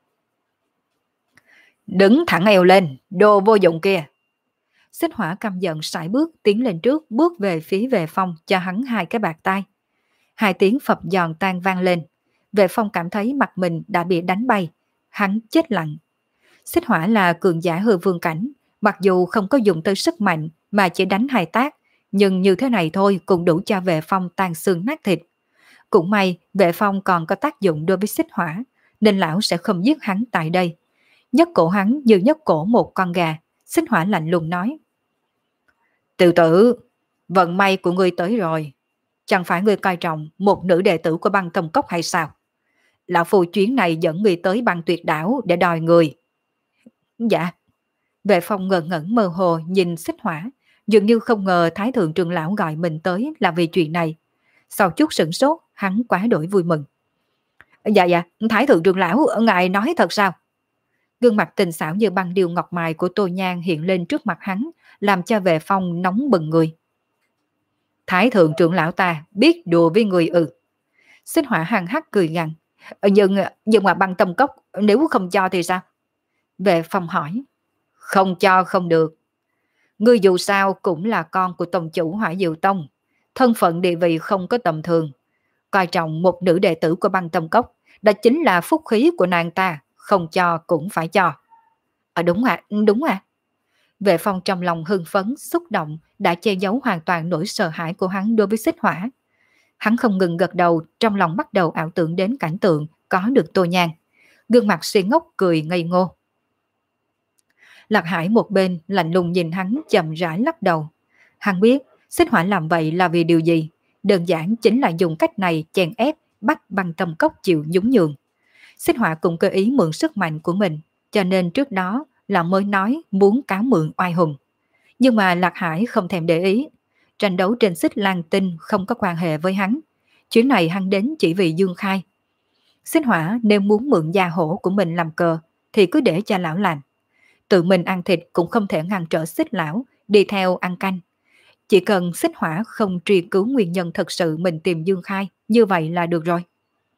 Đứng thẳng eo lên, đồ vô dụng kia. Xích Hỏa căm giận sải bước tiến lên trước, bước về phía Vệ Phong cho hắn hai cái bạt tay. Hai tiếng phập giòn tan vang lên. Vệ Phong cảm thấy mặt mình đã bị đánh bay, hắn chết lặng. Xích Hỏa là cường giả hư vương cảnh, mặc dù không có dùng tới sức mạnh mà chỉ đánh hai tác, nhưng như thế này thôi cũng đủ cho Vệ Phong tan xương nát thịt. Cũng may Vệ Phong còn có tác dụng đối với Xích Hỏa, nên lão sẽ không giết hắn tại đây. Nhấc cổ hắn như nhấc cổ một con gà. Xích Hỏa lạnh lùng nói. Tiểu tử, vận may của ngươi tới rồi. Chẳng phải ngươi coi trọng một nữ đệ tử của Băng Tông Cốc hay sao? Lão phu chuyến này dẫn ngươi tới Băng Tuyệt Đảo để đòi người. Dạ. Vệ Phong ngẩn ngẩn mơ hồ nhìn Xích Hỏa, dường như không ngờ Thái Thượng trưởng lão gọi mình tới là vì chuyện này. Sau chút sửng sốt, hắn quá đổi vui mừng. Dạ dạ, Thái Thượng trưởng lão, ngài nói thật sao? Gương mặt tình xảo như băng điêu ngọc mài của Tô Nhan hiện lên trước mặt hắn, làm cho Vệ Phong nóng bừng người. Thái Thượng trưởng lão ta biết đùa với người ư? Xích Hỏa hằng hắc cười gằn. Nhưng, nhưng mà Băng Tâm Cốc nếu không cho thì sao? Vệ Phong hỏi. Không cho không được. Ngươi dù sao cũng là con của tông chủ Hỏa Diệu Tông, thân phận địa vị không có tầm thường. Coi trọng một nữ đệ tử của Băng Tâm Cốc, đó chính là phúc khí của nàng ta, không cho cũng phải cho. À đúng à, đúng à. Vệ Phong trong lòng hưng phấn, xúc động, đã che giấu hoàn toàn nỗi sợ hãi của hắn đối với Xích Hỏa. Hắn không ngừng gật đầu, trong lòng bắt đầu ảo tưởng đến cảnh tượng có được Tô Nhan. Gương mặt suy ngốc cười ngây ngô. Lạc Hải một bên lạnh lùng nhìn hắn chậm rãi lắc đầu. Hắn biết Xích Hỏa làm vậy là vì điều gì, đơn giản chính là dùng cách này chèn ép bắt Băng Tâm Cốc chịu nhún nhường. Xích Hỏa cũng cơ ý mượn sức mạnh của mình, cho nên trước đó là mới nói muốn cáo mượn oai hùng. Nhưng mà Lạc Hải không thèm để ý, tranh đấu trên Xích Lan Tinh không có quan hệ với hắn. Chuyến này hắn đến chỉ vì Dương Khai. Xích Hỏa nếu muốn mượn da hổ của mình làm cờ thì cứ để cho lão làm. Tự mình ăn thịt cũng không thể ngăn trở Xích lão đi theo ăn canh. Chỉ cần Xích Hỏa không truy cứu nguyên nhân thật sự mình tìm Dương Khai, như vậy là được rồi.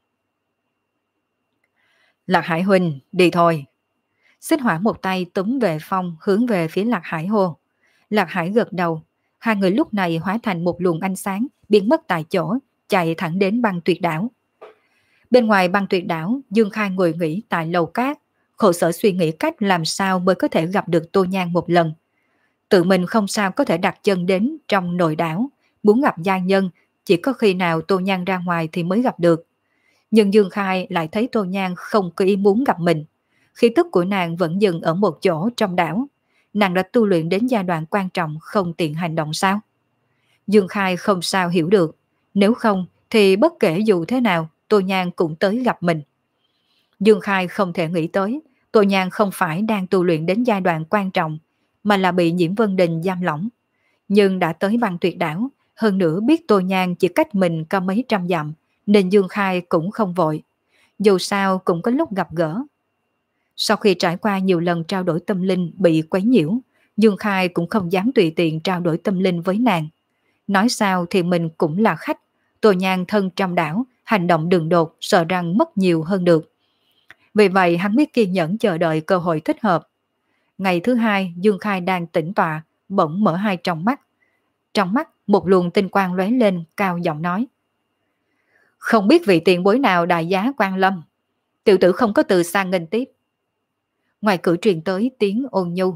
Lạc Hải huynh, đi thôi. Xích Hỏa một tay túm Vệ Phong hướng về phía Lạc Hải hô. Lạc Hải gật đầu. Hai người lúc này hóa thành một luồng ánh sáng, biến mất tại chỗ, chạy thẳng đến Băng Tuyệt Đảo. Bên ngoài Băng Tuyệt Đảo, Dương Khai ngồi nghỉ tại lầu cát, khổ sở suy nghĩ cách làm sao mới có thể gặp được Tô Nhan một lần. Tự mình không sao có thể đặt chân đến trong nội đảo, muốn gặp gia nhân, chỉ có khi nào Tô Nhan ra ngoài thì mới gặp được. Nhưng Dương Khai lại thấy Tô Nhan không có ý muốn gặp mình. Khí tức của nàng vẫn dừng ở một chỗ trong đảo. Nàng đã tu luyện đến giai đoạn quan trọng không tiện hành động sao? Dương Khai không sao hiểu được. Nếu không thì bất kể dù thế nào Tô Nhan cũng tới gặp mình. Dương Khai không thể nghĩ tới Tô Nhan không phải đang tu luyện đến giai đoạn quan trọng, mà là bị Nhiễm Vân Đình giam lỏng. Nhưng đã tới Băng Tuyệt Đảo, hơn nữa biết Tô Nhan chỉ cách mình có mấy trăm dặm, nên Dương Khai cũng không vội. Dù sao cũng có lúc gặp gỡ. Sau khi trải qua nhiều lần trao đổi tâm linh bị quấy nhiễu, Dương Khai cũng không dám tùy tiện trao đổi tâm linh với nàng. Nói sao thì mình cũng là khách, Tô Nhan thân trong đảo, hành động đường đột sợ rằng mất nhiều hơn được. Vì vậy hắn biết kiên nhẫn chờ đợi cơ hội thích hợp. Ngày thứ hai, Dương Khai đang tĩnh tọa, bỗng mở hai tròng mắt. Trong mắt, một luồng tinh quang lóe lên, cao giọng nói. Không biết vị tiền bối nào đại giá quan lâm. Tiểu tử không có từ xa nghênh tiếp. Ngoài cửa truyền tới tiếng ôn nhu.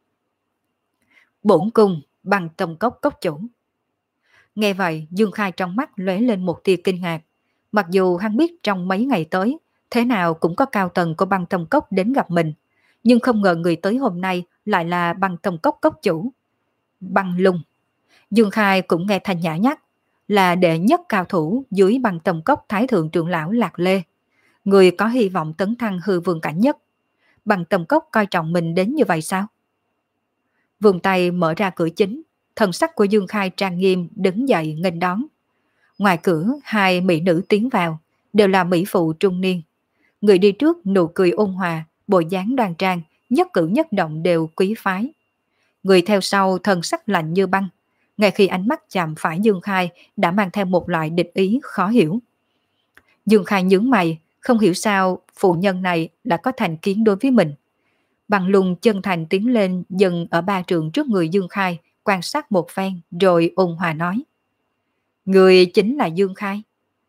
Bổn cung bằng tông cốc cốc chủ. Nghe vậy, Dương Khai trong mắt lóe lên một tia kinh ngạc. Mặc dù hắn biết trong mấy ngày tới, thế nào cũng có cao tầng của băng tông cốc đến gặp mình, nhưng không ngờ người tới hôm nay lại là băng tông cốc cốc chủ. Băng Lung. Dương Khai cũng nghe Thanh Nhã nhắc, là đệ nhất cao thủ dưới băng tông cốc thái thượng trưởng lão Lạc Lê. Người có hy vọng tấn thăng hư vương cảnh nhất. Băng tông cốc coi trọng mình đến như vậy sao? Vùng tay mở ra cửa chính, thần sắc của Dương Khai trang nghiêm đứng dậy nghênh đón. Ngoài cửa, hai mỹ nữ tiến vào, đều là mỹ phụ trung niên. Người đi trước nụ cười ôn hòa, bộ dáng đoan trang, nhất cử nhất động đều quý phái. Người theo sau thần sắc lạnh như băng, ngay khi ánh mắt chạm phải Dương Khai đã mang theo một loại địch ý khó hiểu. Dương Khai nhướng mày, không hiểu sao phụ nhân này đã có thành kiến đối với mình. Bằng Lung chân thành tiến lên dừng ở ba trượng trước người Dương Khai, quan sát một phen rồi ôn hòa nói. Người chính là Dương Khai.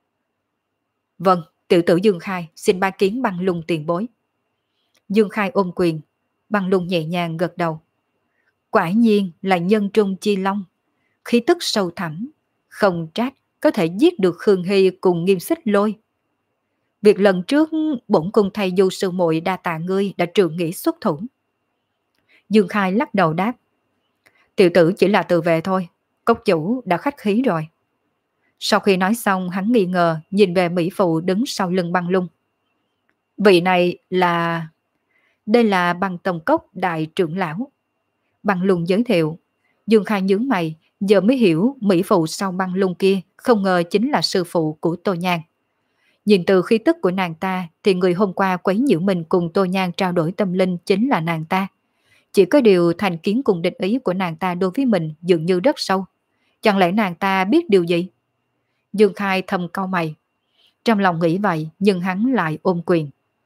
Vâng, tiểu tử Dương Khai xin ba kiến Bằng Lung tiền bối. Dương Khai ôm quyền, Bằng Lung nhẹ nhàng gật đầu. Quả nhiên là nhân trung chi long, khí tức sâu thẳm, không trách có thể giết được Khương Hy cùng Nghiêm Xích Lôi. Việc lần trước bổn cung thầy Du sư muội đa tạ ngươi đã trường nghĩ xuất thủ. Dương Khai lắc đầu đáp. Tiểu tử chỉ là từ về thôi, cốc chủ đã khách khí rồi. Sau khi nói xong hắn nghi ngờ nhìn về mỹ phụ đứng sau lưng Băng Lung. Vị này là... Đây là Băng Tông Cốc đại trưởng lão. Băng Lung giới thiệu. Dương Khai nhướng mày, giờ mới hiểu mỹ phụ sau Băng Lung kia không ngờ chính là sư phụ của Tô Nhan. Nhìn từ khí tức của nàng ta thì người hôm qua quấy nhiễu mình cùng Tô Nhan trao đổi tâm linh chính là nàng ta. Chỉ có điều thành kiến cùng địch ý của nàng ta đối với mình dường như rất sâu. Chẳng lẽ nàng ta biết điều gì? Dương Khai thầm cau mày. Trong lòng nghĩ vậy nhưng hắn lại ôm quyền.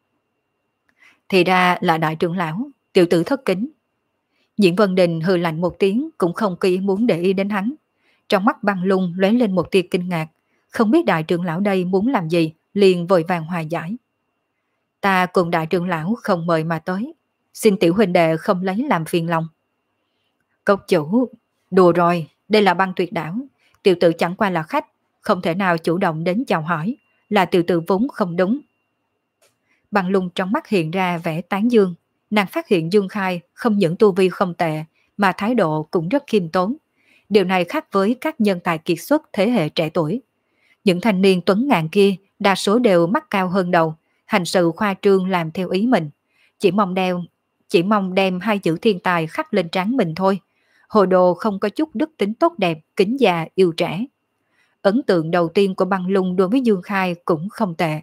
Thì ra là đại trưởng lão, tiểu tử thất kính. Diễn Vân Đình hừ lạnh một tiếng cũng không kỳ muốn để ý đến hắn. Trong mắt Băng Lung lóe lên một tia kinh ngạc. Không biết đại trưởng lão đây muốn làm gì, liền vội vàng hòa giải. Ta cùng đại trưởng lão không mời mà tới. Xin tiểu huynh đệ không lấy làm phiền lòng. Cốc chủ, đùa rồi, đây là Băng Tuyệt đảo. Tiểu tử chẳng qua là khách, không thể nào chủ động đến chào hỏi. Là tiểu tử vốn không đúng. Băng Lung trong mắt hiện ra vẻ tán dương. Nàng phát hiện Dương Khai không những tu vi không tệ, mà thái độ cũng rất khiêm tốn. Điều này khác với các nhân tài kiệt xuất thế hệ trẻ tuổi. Những thanh niên tuấn ngạn kia đa số đều mắt cao hơn đầu, hành sự khoa trương làm theo ý mình. Chỉ mong đeo, chỉ mong đem hai chữ thiên tài khắc lên trán mình thôi. Hồ đồ không có chút đức tính tốt đẹp, kính già, yêu trẻ. Ấn tượng đầu tiên của Băng Lung đối với Dương Khai cũng không tệ.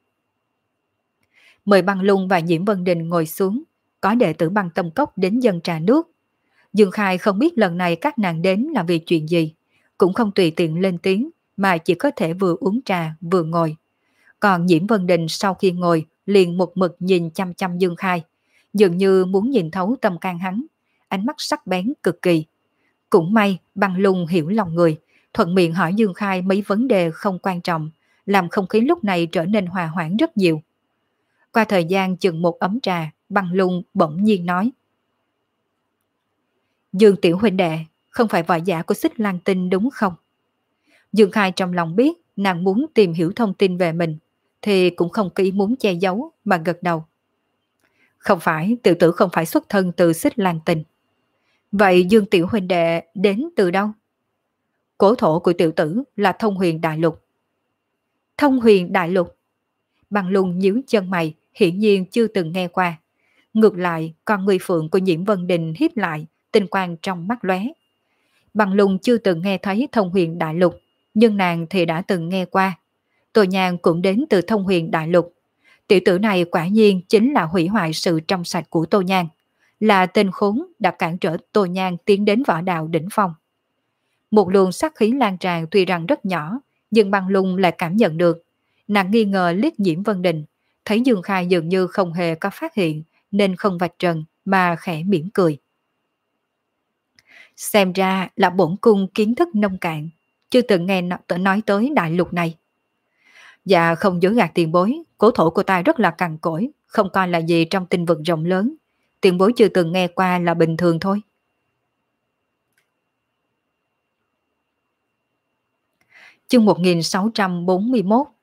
Mời Băng Lung và Nhiễm Vân Đình ngồi xuống, có đệ tử Băng Tông Cốc đến dâng trà nước. Dương Khai không biết lần này các nàng đến là vì chuyện gì, cũng không tùy tiện lên tiếng, mà chỉ có thể vừa uống trà vừa ngồi. Còn Nhiễm Vân Đình sau khi ngồi liền một mực nhìn chăm chăm Dương Khai, dường như muốn nhìn thấu tâm can hắn, ánh mắt sắc bén cực kỳ. Cũng may Băng Lung hiểu lòng người, thuận miệng hỏi Dương Khai mấy vấn đề không quan trọng, làm không khí lúc này trở nên hòa hoãn rất nhiều. Qua thời gian chừng một ấm trà, Băng Lung bỗng nhiên nói. Dương tiểu huynh đệ, không phải vợ giả của Xích Lan Tinh đúng không? Dương Khai trong lòng biết nàng muốn tìm hiểu thông tin về mình, thì cũng không kỹ muốn che giấu mà gật đầu. Không phải, tiểu tử không phải xuất thân từ Xích Lan Tinh. Vậy Dương tiểu huynh đệ đến từ đâu? Cố thổ của tiểu tử là Thông Huyền Đại Lục. Thông Huyền Đại Lục? Băng Lung nhíu chân mày, hiển nhiên chưa từng nghe qua. Ngược lại, con người phượng của Nhiễm Vân Đình hiếp lại, tinh quang trong mắt lóe. Băng Lung chưa từng nghe thấy Thông Huyền Đại Lục, nhưng nàng thì đã từng nghe qua. Tô Nhan cũng đến từ Thông Huyền Đại Lục. Tiểu tử này quả nhiên chính là hủy hoại sự trong sạch của Tô Nhan, là tên khốn đã cản trở Tô Nhan tiến đến võ đạo đỉnh phong. Một luồng sát khí lan tràn tuy rằng rất nhỏ, nhưng Băng Lung lại cảm nhận được. Nàng nghi ngờ liếc Nhiễm Vân Đình, thấy Dương Khai dường như không hề có phát hiện nên không vạch trần mà khẽ mỉm cười. Xem ra là bổn cung kiến thức nông cạn, chưa từng nghe nói tới đại lục này. Dạ không dối gạt tiền bối, cố thổ của ta rất là cằn cỗi, không coi là gì trong tinh vực rộng lớn. Tiền bối chưa từng nghe qua là bình thường thôi. Chương một nghìn sáu trăm bốn mươi mốt.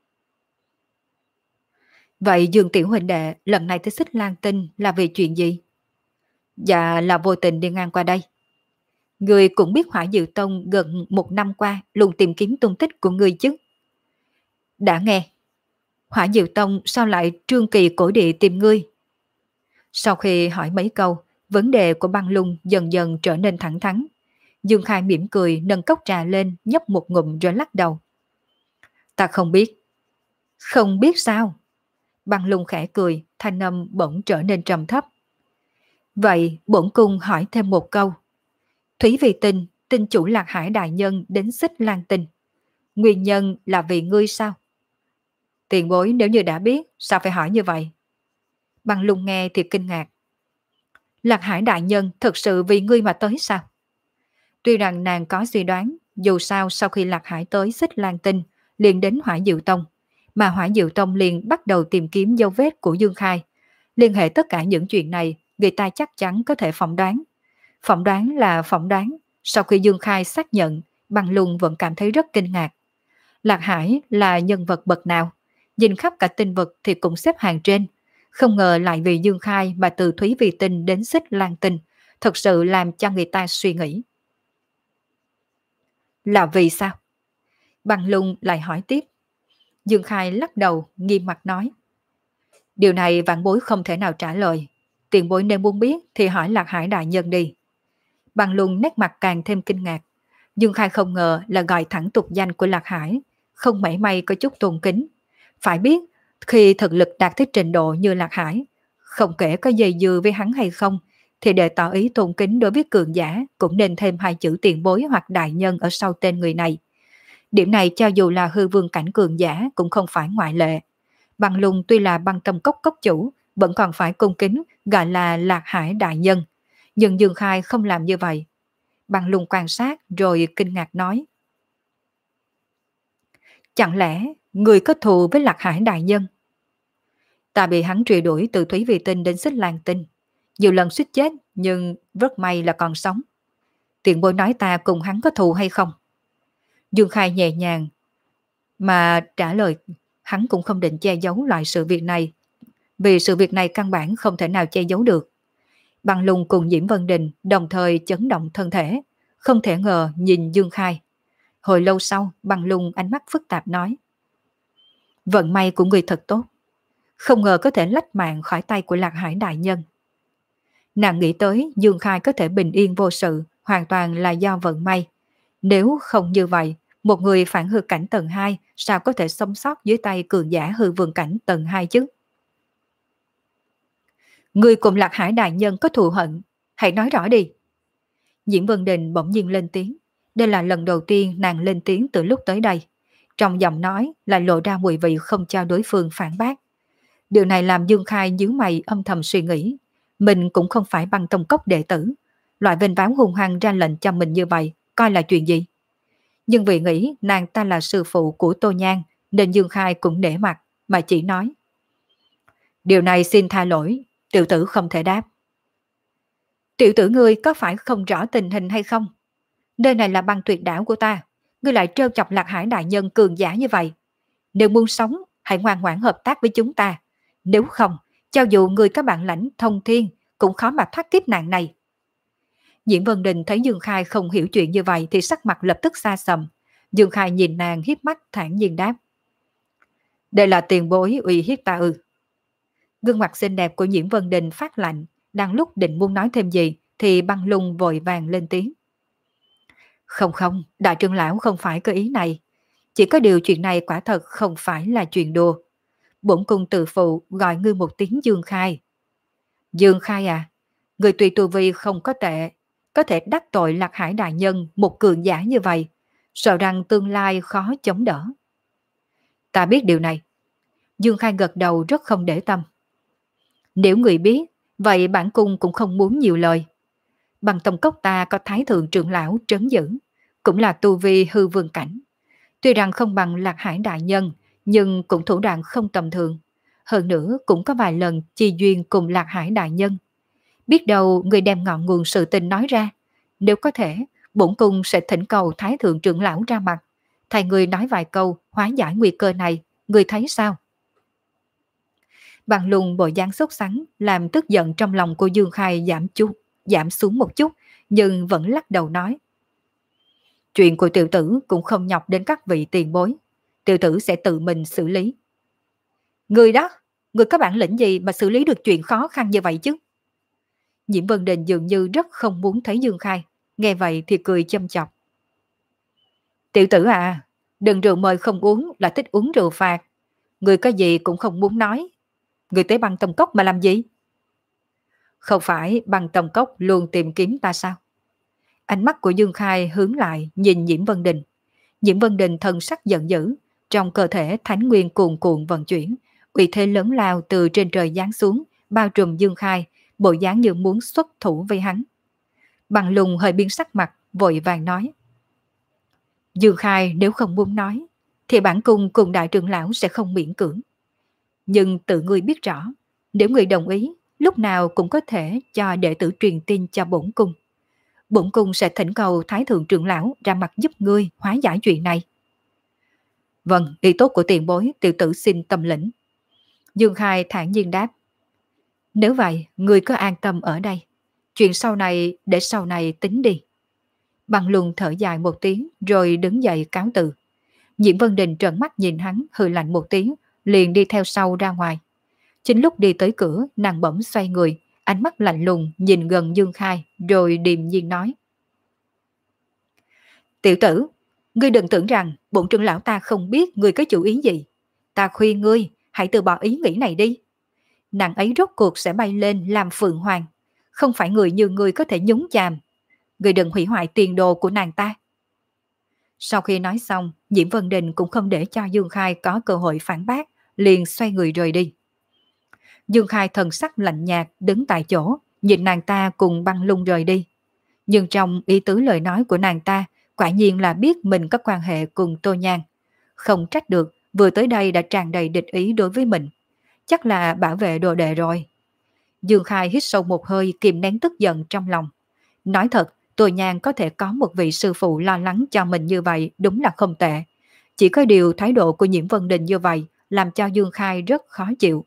Vậy Dương Tiểu huynh đệ lần này tới Xích Lan Tinh là vì chuyện gì? Dạ là vô tình đi ngang qua đây. Người cũng biết Hỏa Diệu Tông gần một năm qua luôn tìm kiếm tung tích của người chứ. Đã nghe. Hỏa Diệu Tông sao lại trương kỳ cổ địa tìm ngươi? Sau khi hỏi mấy câu, vấn đề của băng lung dần dần trở nên thẳng thắn. Dương Khai mỉm cười nâng cốc trà lên nhấp một ngụm rồi lắc đầu. Ta không biết. Không biết sao? Băng lung khẽ cười, thanh âm bỗng trở nên trầm thấp. Vậy bổn cung hỏi thêm một câu. Thủy Vì Tinh, tinh chủ Lạc Hải đại nhân đến Xích Lan Tinh. Nguyên nhân là vì ngươi sao? Tiền bối nếu như đã biết, sao phải hỏi như vậy? Băng lung nghe thì kinh ngạc. Lạc Hải đại nhân thật sự vì ngươi mà tới sao? Tuy rằng nàng có suy đoán, dù sao sau khi Lạc Hải tới Xích Lan Tinh, liền đến Hỏa Diệu Tông, mà Hỏa Diệu Tông liền bắt đầu tìm kiếm dấu vết của Dương Khai. Liên hệ tất cả những chuyện này, người ta chắc chắn có thể phỏng đoán. Phỏng đoán là phỏng đoán, sau khi Dương Khai xác nhận, Băng Lung vẫn cảm thấy rất kinh ngạc. Lạc Hải là nhân vật bậc nào? Nhìn khắp cả tinh vực thì cũng xếp hàng trên. Không ngờ lại vì Dương Khai mà từ Thúy Vì Tinh đến Xích Lan Tinh, thật sự làm cho người ta suy nghĩ. Là vì sao? Băng Lung lại hỏi tiếp. Dương Khai lắc đầu, nghiêm mặt nói. Điều này vạn bối không thể nào trả lời. Tiền bối nên muốn biết thì hỏi Lạc Hải đại nhân đi. Băng Lung nét mặt càng thêm kinh ngạc. Dương Khai không ngờ là gọi thẳng tục danh của Lạc Hải, không mảy may có chút tôn kính. Phải biết, khi thực lực đạt tới trình độ như Lạc Hải, không kể có dây dưa với hắn hay không, thì để tỏ ý tôn kính đối với cường giả cũng nên thêm hai chữ tiền bối hoặc đại nhân ở sau tên người này. Điểm này cho dù là hư vương cảnh cường giả cũng không phải ngoại lệ. Băng Lung tuy là băng tâm cốc cốc chủ, vẫn còn phải cung kính gọi là Lạc Hải đại nhân. Nhưng Dương Khai không làm như vậy. Băng Lung quan sát rồi kinh ngạc nói. Chẳng lẽ người có thù với Lạc Hải đại nhân? Ta bị hắn truy đuổi từ Thúy Vì Tinh đến Xích Lan Tinh. Nhiều lần suýt chết nhưng rất may là còn sống. Tiền bối nói ta cùng hắn có thù hay không? Dương Khai nhẹ nhàng mà trả lời hắn cũng không định che giấu loại sự việc này. Vì sự việc này căn bản không thể nào che giấu được. Băng Lung cùng Diễm Vân Đình đồng thời chấn động thân thể, không thể ngờ nhìn Dương Khai. Hồi lâu sau, Băng Lung ánh mắt phức tạp nói. Vận may của người thật tốt. Không ngờ có thể lách mạng khỏi tay của Lạc Hải đại nhân. Nàng nghĩ tới Dương Khai có thể bình yên vô sự, hoàn toàn là do vận may. Nếu không như vậy, một người phản hư cảnh tầng hai sao có thể sống sót dưới tay cường giả hư vương cảnh tầng hai chứ? Người cùng Lạc Hải đại nhân có thù hận, hãy nói rõ đi. Diễm Vân Đình bỗng nhiên lên tiếng. Đây là lần đầu tiên nàng lên tiếng từ lúc tới đây. Trong giọng nói lại lộ ra mùi vị không cho đối phương phản bác. Điều này làm Dương Khai nhíu mày âm thầm suy nghĩ. Mình cũng không phải băng tông cốc đệ tử. Loại vênh váo hung hăng ra lệnh cho mình như vậy, coi là chuyện gì? Nhưng vì nghĩ nàng ta là sư phụ của Tô Nhan, nên Dương Khai cũng nể mặt, mà chỉ nói. Điều này xin tha lỗi, tiểu tử không thể đáp. Tiểu tử ngươi có phải không rõ tình hình hay không? Nơi này là băng tuyệt đảo của ta, ngươi lại trêu chọc Lạc Hải đại nhân cường giả như vậy. Nếu muốn sống, hãy ngoan ngoãn hợp tác với chúng ta. Nếu không, cho dù ngươi có bản lãnh thông thiên, cũng khó mà thoát kiếp nạn này. Diễn Vân Đình thấy Dương Khai không hiểu chuyện như vậy thì sắc mặt lập tức xa sầm. Dương Khai nhìn nàng hiếp mắt thản nhiên đáp. Đây là tiền bối uy hiếp ta ư? Gương mặt xinh đẹp của Diễn Vân Đình phát lạnh, đang lúc định muốn nói thêm gì thì Băng Lung vội vàng lên tiếng. Không không, đại trưởng lão không phải có ý này. Chỉ có điều chuyện này quả thật không phải là chuyện đùa. Bổn cung tự phụ gọi ngươi một tiếng Dương Khai. Dương Khai à, ngươi tuy tu vi không có tệ, có thể đắc tội Lạc Hải đại nhân một cường giả như vậy, sợ rằng tương lai khó chống đỡ. Ta biết điều này. Dương Khai gật đầu rất không để tâm. Nếu người biết, vậy bản cung cũng không muốn nhiều lời. Bằng tông cốc ta có thái thượng trưởng lão trấn giữ, cũng là tu vi hư vương cảnh. Tuy rằng không bằng Lạc Hải đại nhân, nhưng cũng thủ đoạn không tầm thường. Hơn nữa cũng có vài lần chi duyên cùng Lạc Hải đại nhân. Biết đâu người đem ngọn nguồn sự tình nói ra. Nếu có thể, bổn cung sẽ thỉnh cầu thái thượng trưởng lão ra mặt. Thầy người nói vài câu hóa giải nguy cơ này, người thấy sao? Bằng lùng bộ dáng sốt sắng làm tức giận trong lòng cô Dương Khai giảm chút, giảm xuống một chút, nhưng vẫn lắc đầu nói. Chuyện của tiểu tử cũng không nhọc đến các vị tiền bối. Tiểu tử sẽ tự mình xử lý. Người đó, người có bản lĩnh gì mà xử lý được chuyện khó khăn như vậy chứ? Nhiễm Vân Đình dường như rất không muốn thấy Dương Khai. Nghe vậy thì cười châm chọc. Tiểu tử à, đừng rượu mời không uống là thích uống rượu phạt. Người có gì cũng không muốn nói. Người tới băng tông cốc mà làm gì? Không phải băng tông cốc luôn tìm kiếm ta sao? Ánh mắt của Dương Khai hướng lại nhìn Nhiễm Vân Đình. Nhiễm Vân Đình thần sắc giận dữ, trong cơ thể thánh nguyên cuồn cuộn vận chuyển, uy thế lớn lao từ trên trời giáng xuống, bao trùm Dương Khai, bộ dáng như muốn xuất thủ với hắn. Bằng lùng hơi biến sắc mặt, vội vàng nói. Dương Khai nếu không muốn nói, thì bản cung cùng đại trưởng lão sẽ không miễn cưỡng. Nhưng tự ngươi biết rõ, nếu ngươi đồng ý, lúc nào cũng có thể cho đệ tử truyền tin cho bổn cung. Bổn cung sẽ thỉnh cầu thái thượng trưởng lão ra mặt giúp ngươi hóa giải chuyện này. Vâng, ý tốt của tiền bối, tiểu tử xin tâm lĩnh. Dương Khai thản nhiên đáp. Nếu vậy, ngươi cứ an tâm ở đây. Chuyện sau này để sau này tính đi. Bằng luân thở dài một tiếng rồi đứng dậy cáo từ. Nhiễm Vân Đình trợn mắt nhìn hắn hừ lạnh một tiếng, liền đi theo sau ra ngoài. Chính lúc đi tới cửa, nàng bỗng xoay người, ánh mắt lạnh lùng nhìn gần Dương Khai rồi điềm nhiên nói. Tiểu tử, ngươi đừng tưởng rằng bổn trưởng lão ta không biết ngươi có chủ ý gì. Ta khuyên ngươi hãy từ bỏ ý nghĩ này đi. Nàng ấy rốt cuộc sẽ bay lên làm phượng hoàng, không phải người như ngươi có thể nhúng chàm. Ngươi đừng hủy hoại tiền đồ của nàng ta. Sau khi nói xong, Diễm Vân Đình cũng không để cho Dương Khai có cơ hội phản bác, liền xoay người rời đi. Dương Khai thần sắc lạnh nhạt đứng tại chỗ, nhìn nàng ta cùng băng lung rời đi. Nhưng trong ý tứ lời nói của nàng ta, quả nhiên là biết mình có quan hệ cùng Tô Nhan. Không trách được, vừa tới đây đã tràn đầy địch ý đối với mình. Chắc là bảo vệ đồ đệ rồi. Dương Khai hít sâu một hơi kìm nén tức giận trong lòng. Nói thật, Tô Nhan có thể có một vị sư phụ lo lắng cho mình như vậy đúng là không tệ. Chỉ có điều thái độ của Nhiễm Vân Đình như vậy làm cho Dương Khai rất khó chịu.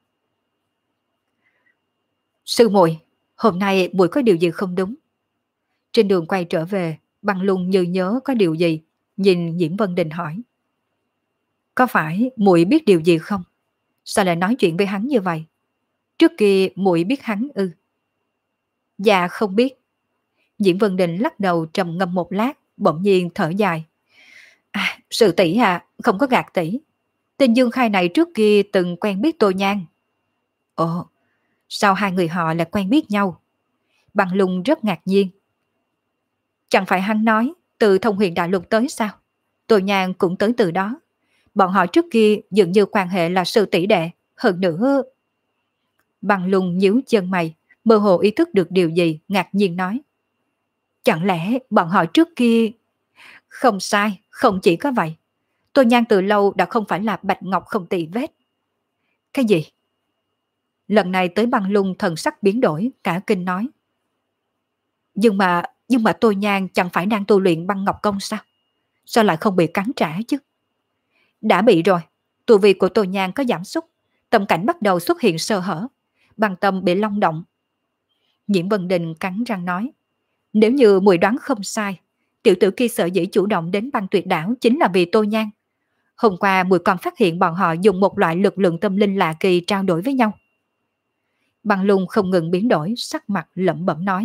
Sư muội, hôm nay muội có điều gì không đúng? Trên đường quay trở về, Băng Lung như nhớ có điều gì, nhìn Nhiễm Vân Đình hỏi. Có phải muội biết điều gì không? Sao lại nói chuyện với hắn như vậy? Trước kia muội biết hắn ư? Dạ không biết. Nhiễm Vân Đình lắc đầu trầm ngâm một lát, bỗng nhiên thở dài. À, sự tỷ à, không có gạt tỷ. Tên Dương Khai này trước kia từng quen biết Tô Nhan. Ồ, sao hai người họ lại quen biết nhau? Băng Lung rất ngạc nhiên. Chẳng phải hắn nói từ Thông Huyền Đại Lục tới sao? Tô Nhan cũng tới từ đó. Bọn họ trước kia dường như quan hệ là sư tỷ đệ, hơn nữa. Băng Lung nhíu chân mày, mơ hồ ý thức được điều gì, ngạc nhiên nói. Chẳng lẽ bọn họ trước kia... Không sai, không chỉ có vậy. Tô Nhan từ lâu đã không phải là bạch ngọc không tì vết. Cái gì? Lần này tới Băng Lung thần sắc biến đổi, cả kinh nói. Nhưng mà, nhưng mà Tô Nhan chẳng phải đang tu luyện băng ngọc công sao? Sao lại không bị cắn trả chứ? Đã bị rồi, tu vi của Tô Nhan có giảm sút, tâm cảnh bắt đầu xuất hiện sơ hở, băng tâm bị long động. Nhiễm Vân Đình cắn răng nói. Nếu như muội đoán không sai, tiểu tử kia sở dĩ chủ động đến băng tuyệt đảo chính là vì Tô Nhan. Hôm qua muội còn phát hiện bọn họ dùng một loại lực lượng tâm linh lạ kỳ trao đổi với nhau. Băng Lung không ngừng biến đổi, sắc mặt lẩm bẩm nói.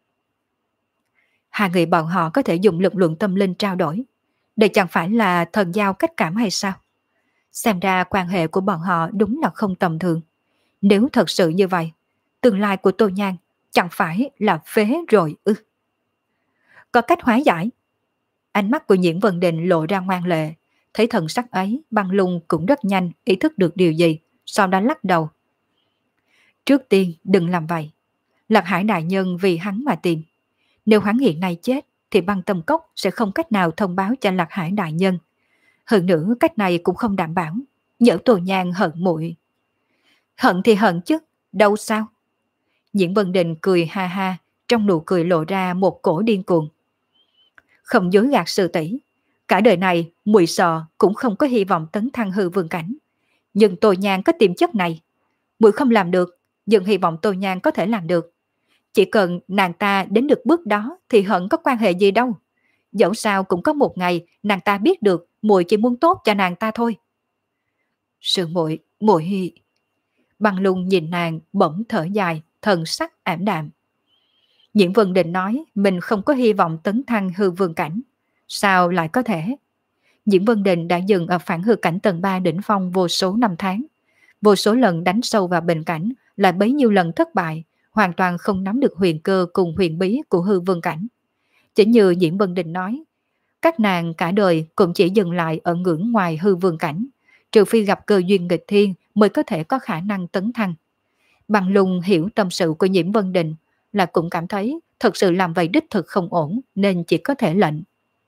Hai người bọn họ có thể dùng lực lượng tâm linh trao đổi. Đây chẳng phải là thần giao cách cảm hay sao? Xem ra quan hệ của bọn họ đúng là không tầm thường. Nếu thật sự như vậy, tương lai của Tô Nhan chẳng phải là phế rồi ư? Có cách hóa giải. Ánh mắt của Nhiễm Vân Đình lộ ra ngoan lệ, Thấy thần sắc ấy, Băng Lung cũng rất nhanh ý thức được điều gì, sau đó lắc đầu. Trước tiên đừng làm vậy. Lạc Hải đại nhân vì hắn mà tìm. Nếu hắn hiện nay chết, thì Băng Tâm Cốc sẽ không cách nào thông báo cho Lạc Hải đại nhân. Hơn nữa cách này cũng không đảm bảo. Nhỡ Tô Nhan hận muội. Hận thì hận chứ, đâu sao? Diễn Vân Đình cười ha ha, trong nụ cười lộ ra một cổ điên cuồng. Không dối gạt sư tỷ, cả đời này muội sợ cũng không có hy vọng tấn thăng hư vương cảnh. Nhưng Tô Nhan có tiềm chất này, muội không làm được, nhưng hy vọng Tô Nhan có thể làm được. Chỉ cần nàng ta đến được bước đó thì hận có quan hệ gì đâu. Dẫu sao cũng có một ngày nàng ta biết được muội chỉ muốn tốt cho nàng ta thôi. Sư muội, muội. Băng Lung nhìn nàng bỗng thở dài, thần sắc ảm đạm. Diễn Vân Đình nói mình không có hy vọng tấn thăng hư vương cảnh. Sao lại có thể? Diễn Vân Đình đã dừng ở phản hư cảnh tầng ba đỉnh phong vô số năm tháng. Vô số lần đánh sâu vào bình cảnh, lại bấy nhiêu lần thất bại, hoàn toàn không nắm được huyền cơ cùng huyền bí của hư vương cảnh. Chỉ như Diễn Vân Đình nói, các nàng cả đời cũng chỉ dừng lại ở ngưỡng ngoài hư vương cảnh, trừ phi gặp cơ duyên nghịch thiên mới có thể có khả năng tấn thăng. Băng Lung hiểu tâm sự của Nhiễm Vân Đình, là cũng cảm thấy thật sự làm vậy đích thực không ổn, nên chỉ có thể lệnh.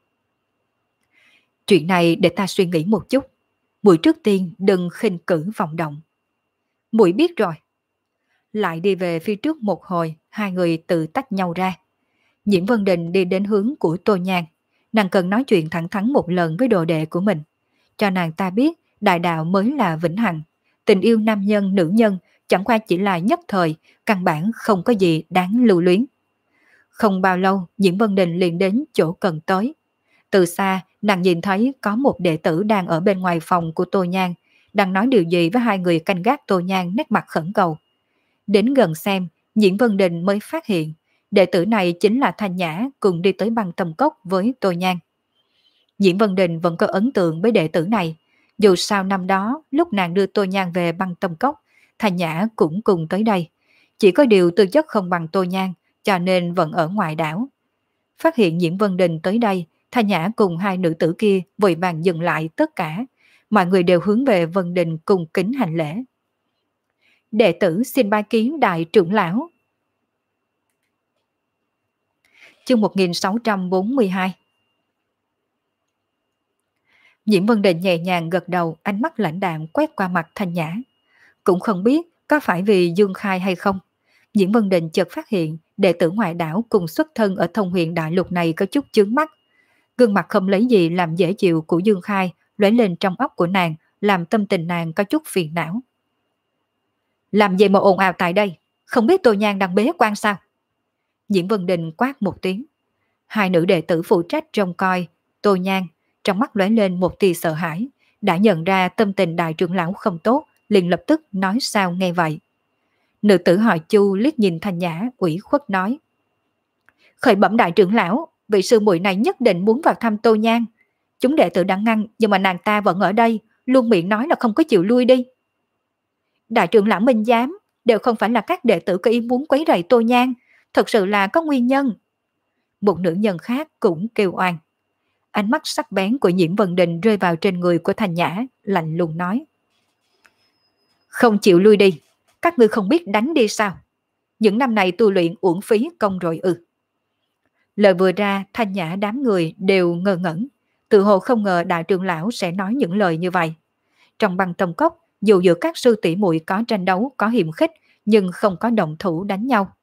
Chuyện này để ta suy nghĩ một chút. Muội trước tiên đừng khinh cử vọng động. Muội biết rồi. Lại đi về phía trước một hồi, hai người tự tách nhau ra. Nhiễm Vân Đình đi đến hướng của Tô Nhan. Nàng cần nói chuyện thẳng thắn một lần với đồ đệ của mình, cho nàng ta biết đại đạo mới là vĩnh hằng. Tình yêu nam nhân nữ nhân chẳng qua chỉ là nhất thời, căn bản không có gì đáng lưu luyến. Không bao lâu, Nhiễm Vân Đình liền đến chỗ cần tới. Từ xa, nàng nhìn thấy có một đệ tử đang ở bên ngoài phòng của Tô Nhan, đang nói điều gì với hai người canh gác Tô Nhan nét mặt khẩn cầu. Đến gần xem, Nhiễm Vân Đình mới phát hiện, đệ tử này chính là Thanh Nhã cùng đi tới Băng Tâm Cốc với Tô Nhan. Nhiễm Vân Đình vẫn có ấn tượng với đệ tử này, dù sao năm đó lúc nàng đưa Tô Nhan về Băng Tâm Cốc, Thanh Nhã cũng cùng tới đây. Chỉ có điều tư chất không bằng Tô Nhan, cho nên vẫn ở ngoài đảo. Phát hiện Nhiễm Vân Đình tới đây, Thanh Nhã cùng hai nữ tử kia vội vàng dừng lại tất cả. Mọi người đều hướng về Vân Đình cùng kính hành lễ. Đệ tử xin bái kiến đại trưởng lão. Chương một nghìn sáu trăm bốn mươi hai. Nhiễm Vân Đình nhẹ nhàng gật đầu, ánh mắt lãnh đạm quét qua mặt Thanh Nhã. Cũng không biết có phải vì Dương Khai hay không, Nhiễm Vân Đình chợt phát hiện đệ tử ngoại đảo cùng xuất thân ở Thông Huyền Đại Lục này có chút chướng mắt. Gương mặt không lấy gì làm dễ chịu của Dương Khai lóe lên trong óc của nàng, làm tâm tình nàng có chút phiền não. Làm gì mà ồn ào tại đây? Không biết Tô Nhan đang bế quan sao? Nhiễm Vân Đình quát một tiếng. Hai nữ đệ tử phụ trách trông coi Tô Nhan, trong mắt lóe lên một tia sợ hãi, đã nhận ra tâm tình đại trưởng lão không tốt, liền lập tức nói sao nghe vậy. Nữ tử họ Chu liếc nhìn Thanh Nhã, ủy khuất nói: Khởi bẩm đại trưởng lão, vị sư muội này nhất định muốn vào thăm Tô Nhan. Chúng đệ tử đã ngăn, nhưng mà nàng ta vẫn ở đây, luôn miệng nói là không có chịu lui đi. Đại trưởng lão minh giám, đều không phải là các đệ tử có ý muốn quấy rầy Tô Nhan, thật sự là có nguyên nhân. Một nữ nhân khác cũng kêu oan. Ánh mắt sắc bén của Nhiễm Vân Đình rơi vào trên người của Thanh Nhã, lạnh lùng nói: Không chịu lui đi, các ngươi không biết đánh đi sao? Những năm này tu luyện uổng phí công rồi ư? Lời vừa ra, Thanh Nhã đám người đều ngơ ngẩn, tự hồ không ngờ đại trưởng lão sẽ nói những lời như vậy. Trong Băng Tâm Cốc, dù giữa các sư tỷ muội có tranh đấu, có hiềm khích, nhưng không có động thủ đánh nhau.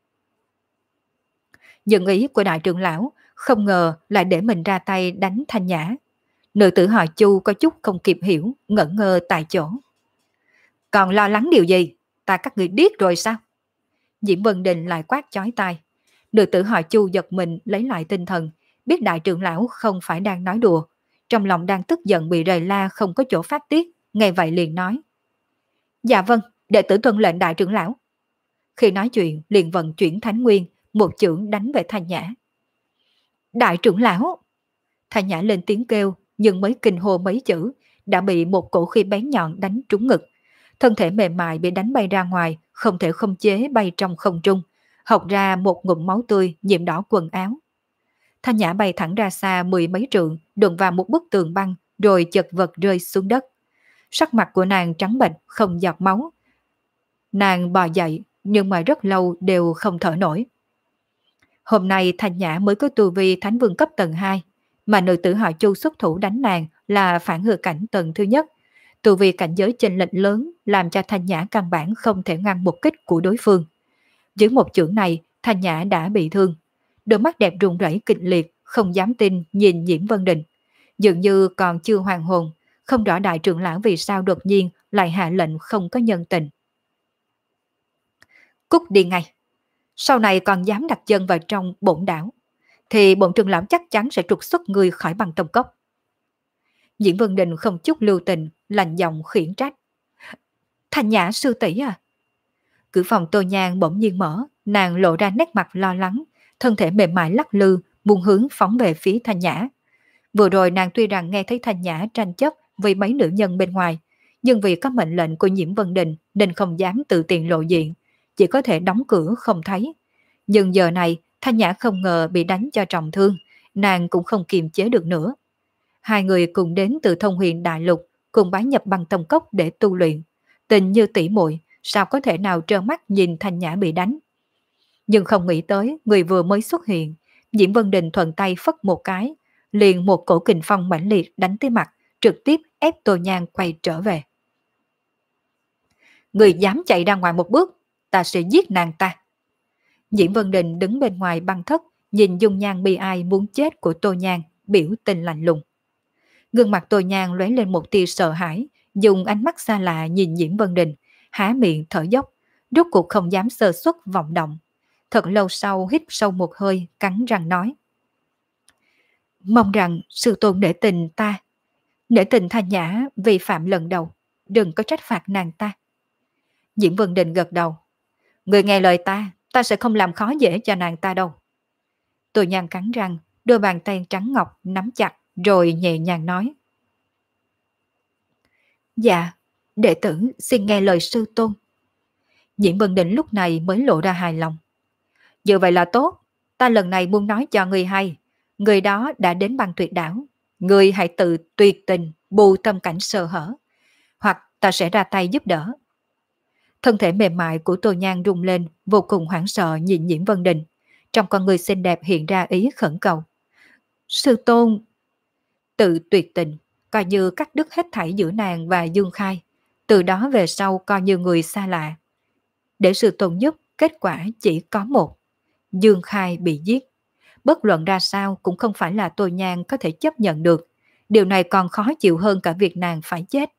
Dân ý của đại trưởng lão không ngờ lại để mình ra tay đánh Thanh Nhã. Nữ tử họ Chu có chút không kịp hiểu, ngẩn ngơ tại chỗ. Còn lo lắng điều gì? Ta các người điếc rồi sao? Diễm Vân Đình lại quát chói tai. Nữ tử họ Chu giật mình lấy lại tinh thần, biết đại trưởng lão không phải đang nói đùa, trong lòng đang tức giận bị rầy la không có chỗ phát tiết, nghe vậy liền nói: Dạ vâng, đệ tử tuân lệnh đại trưởng lão. Khi nói chuyện liền vận chuyển thánh nguyên, một chưởng đánh về Thanh Nhã. Đại trưởng lão! Thanh Nhã lên tiếng kêu, nhưng mới kinh hô mấy chữ, đã bị một cổ khí bén nhọn đánh trúng ngực. Thân thể mềm mại bị đánh bay ra ngoài, không thể không chế bay trong không trung, hộc ra một ngụm máu tươi nhuộm đỏ quần áo. Thanh Nhã bay thẳng ra xa mười mấy trượng, đụng vào một bức tường băng, rồi chật vật rơi xuống đất. Sắc mặt của nàng trắng bệch, không giọt máu. Nàng bò dậy, nhưng mà rất lâu đều không thở nổi. Hôm nay Thanh Nhã mới có tu vi Thánh Vương cấp tầng hai, mà nữ tử họ Chu xuất thủ đánh nàng là phản hư cảnh tầng thứ nhất. Tu vi cảnh giới chênh lệch lớn làm cho Thanh Nhã căn bản không thể ngăn một kích của đối phương. Dưới một chưởng này, Thanh Nhã đã bị thương. Đôi mắt đẹp run rẩy kịch liệt, không dám tin nhìn Nhiễm Vân Đình. Dường như còn chưa hoàn hồn, không rõ đại trưởng lão vì sao đột nhiên lại hạ lệnh không có nhân tình. Cút đi ngay. Sau này còn dám đặt chân vào trong bổn đảo, thì bổn trưởng lão chắc chắn sẽ trục xuất người khỏi Băng Tông Cốc. Nhiễm Vân Đình không chút lưu tình, lạnh giọng khiển trách. Thanh Nhã sư tỷ à? Cửa phòng Tô Nhan bỗng nhiên mở, nàng lộ ra nét mặt lo lắng, thân thể mềm mại lắc lư, buông hướng phóng về phía Thanh Nhã. Vừa rồi nàng tuy rằng nghe thấy Thanh Nhã tranh chấp vì mấy nữ nhân bên ngoài, nhưng vì có mệnh lệnh của Nhiễm Vân Đình nên không dám tự tiện lộ diện, chỉ có thể đóng cửa không thấy. Nhưng giờ này Thanh Nhã không ngờ bị đánh cho trọng thương, nàng cũng không kiềm chế được nữa. Hai người cùng đến từ Thông Huyền Đại Lục, cùng bái nhập Băng Tông Cốc để tu luyện. Tình như tỷ muội, sao có thể nào trơ mắt nhìn Thanh Nhã bị đánh. Nhưng không nghĩ tới người vừa mới xuất hiện, Nhiễm Vân Đình thuận tay phất một cái, liền một cổ kình phong mãnh liệt đánh tới mặt, trực tiếp ép Tô Nhan quay trở về. Người dám chạy ra ngoài một bước, ta sẽ giết nàng ta. Nhiễm Vân Đình đứng bên ngoài băng thất, nhìn dung nhan bi ai muốn chết của Tô Nhan, biểu tình lạnh lùng. Gương mặt Tô Nhan lóe lên một tia sợ hãi, dùng ánh mắt xa lạ nhìn Nhiễm Vân Đình, há miệng thở dốc, rốt cuộc không dám sơ suất vọng động. Thật lâu sau hít sâu một hơi, cắn răng nói. Mong rằng sư tôn nể tình ta, nể tình Thanh Nhã vi phạm lần đầu, đừng có trách phạt nàng ta. Nhiễm Vân Đình gật đầu. Người nghe lời ta, ta sẽ không làm khó dễ cho nàng ta đâu. Tô Nhan cắn răng, đôi bàn tay trắng ngọc nắm chặt, rồi nhẹ nhàng nói. Dạ, đệ tử xin nghe lời sư tôn. Nhiễm Vân Đình lúc này mới lộ ra hài lòng. Như vậy là tốt, ta lần này muốn nói cho người hay, người đó đã đến Băng Tuyệt Đảo, người hãy tự tuyệt tình bù tâm cảnh sơ hở, hoặc ta sẽ ra tay giúp đỡ. Thân thể mềm mại của Tô Nhan rung lên, vô cùng hoảng sợ nhìn Nhiễm Vân Đình, trong con người xinh đẹp hiện ra ý khẩn cầu. Sư tôn, tự tuyệt tình, coi như cắt đứt hết thảy giữa nàng và Dương Khai, từ đó về sau coi như người xa lạ. Để sư tôn giúp, kết quả chỉ có một. Dương Khai bị giết. Bất luận ra sao cũng không phải là Tô Nhan có thể chấp nhận được. Điều này còn khó chịu hơn cả việc nàng phải chết.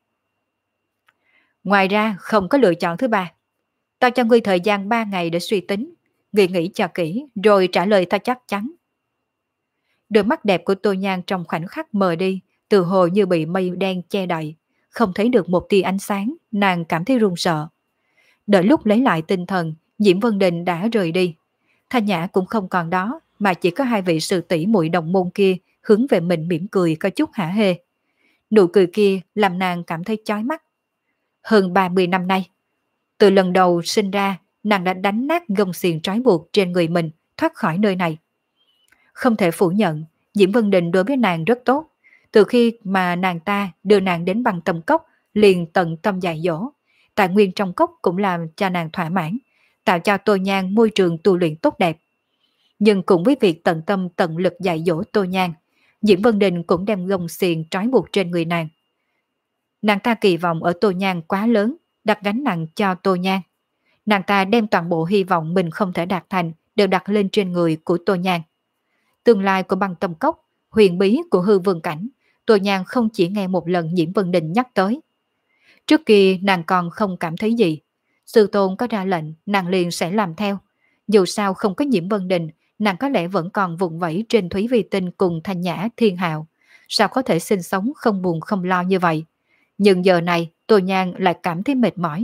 Ngoài ra không có lựa chọn thứ ba. Tao cho ngươi thời gian ba ngày để suy tính. Ngươi nghĩ cho kỹ rồi trả lời ta chắc chắn. Đôi mắt đẹp của Tô Nhan trong khoảnh khắc mờ đi, từ hồ như bị mây đen che đậy. Không thấy được một tia ánh sáng, nàng cảm thấy run sợ. Đợi lúc lấy lại tinh thần, Nhiễm Vân Đình đã rời đi. Thanh Nhã cũng không còn đó, mà chỉ có hai vị sư tỷ muội đồng môn kia hướng về mình mỉm cười có chút hả hê. Nụ cười kia làm nàng cảm thấy chói mắt. Hơn ba mươi năm nay, từ lần đầu sinh ra, nàng đã đánh nát gông xiềng trói buộc trên người mình, thoát khỏi nơi này. Không thể phủ nhận, Diễm Vân Đình đối với nàng rất tốt. Từ khi mà nàng ta đưa nàng đến Băng Tông Cốc, liền tận tâm dạy dỗ. Tài nguyên trong cốc cũng làm cho nàng thỏa mãn, tạo cho Tô Nhan môi trường tu luyện tốt đẹp. Nhưng cùng với việc tận tâm tận lực dạy dỗ Tô Nhan, Diễm Vân Đình cũng đem gông xiềng trói buộc trên người nàng. Nàng ta kỳ vọng ở Tô Nhan quá lớn, đặt gánh nặng cho Tô Nhan. Nàng ta đem toàn bộ hy vọng mình không thể đạt thành đều đặt lên trên người của Tô Nhan. Tương lai của Băng Tông Cốc, huyền bí của hư vương cảnh, Tô Nhan không chỉ nghe một lần Nhiễm Vân Đình nhắc tới. Trước kia nàng còn không cảm thấy gì. Sư tôn có ra lệnh, nàng liền sẽ làm theo. Dù sao không có Nhiễm Vân Đình, nàng có lẽ vẫn còn vùng vẫy trên Thúy Vi Tinh cùng Thanh Nhã Thiên Hạo. Sao có thể sinh sống không buồn không lo như vậy? Nhưng giờ này Tô Nhan lại cảm thấy mệt mỏi.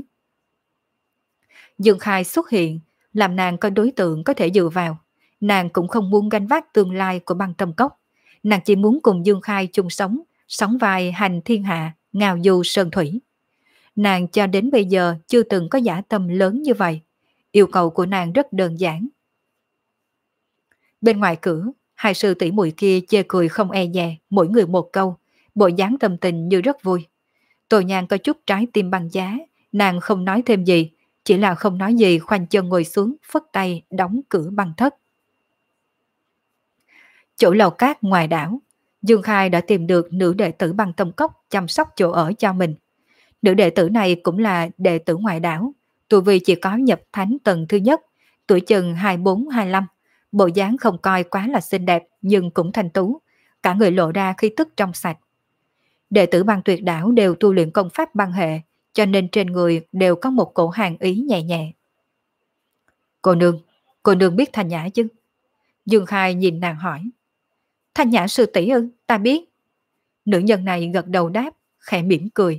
Dương Khai xuất hiện, làm nàng có đối tượng có thể dựa vào. Nàng cũng không muốn gánh vác tương lai của Băng Tông Cốc. Nàng chỉ muốn cùng Dương Khai chung sống, sống vai hành thiên hạ, ngào du sơn thủy. Nàng cho đến bây giờ chưa từng có dã tâm lớn như vậy. Yêu cầu của nàng rất đơn giản. Bên ngoài cửa, hai sư tỷ muội kia chê cười không e dè, mỗi người một câu, bộ dáng tâm tình như rất vui. Tô Nhan có chút trái tim băng giá, nàng không nói thêm gì, chỉ là không nói gì khoanh chân ngồi xuống, phất tay đóng cửa băng thất. Chỗ lầu cát ngoài đảo, Dương Khai đã tìm được nữ đệ tử băng tâm cốc chăm sóc chỗ ở cho mình. Nữ đệ tử này cũng là đệ tử ngoại đảo, tu vi chỉ có nhập thánh tầng thứ nhất, tuổi chừng hai mươi bốn hai mươi lăm, bộ dáng không coi quá là xinh đẹp nhưng cũng thanh tú, cả người lộ ra khí tức trong sạch. Đệ tử băng tuyệt đảo đều tu luyện công pháp băng hệ, cho nên trên người đều có một cổ hàn ý nhẹ nhẹ. Cô nương, cô nương biết Thanh Nhã chứ? Dương Khai nhìn nàng hỏi. Thanh Nhã sư tỷ ư, ta biết. Nữ nhân này gật đầu đáp, khẽ mỉm cười.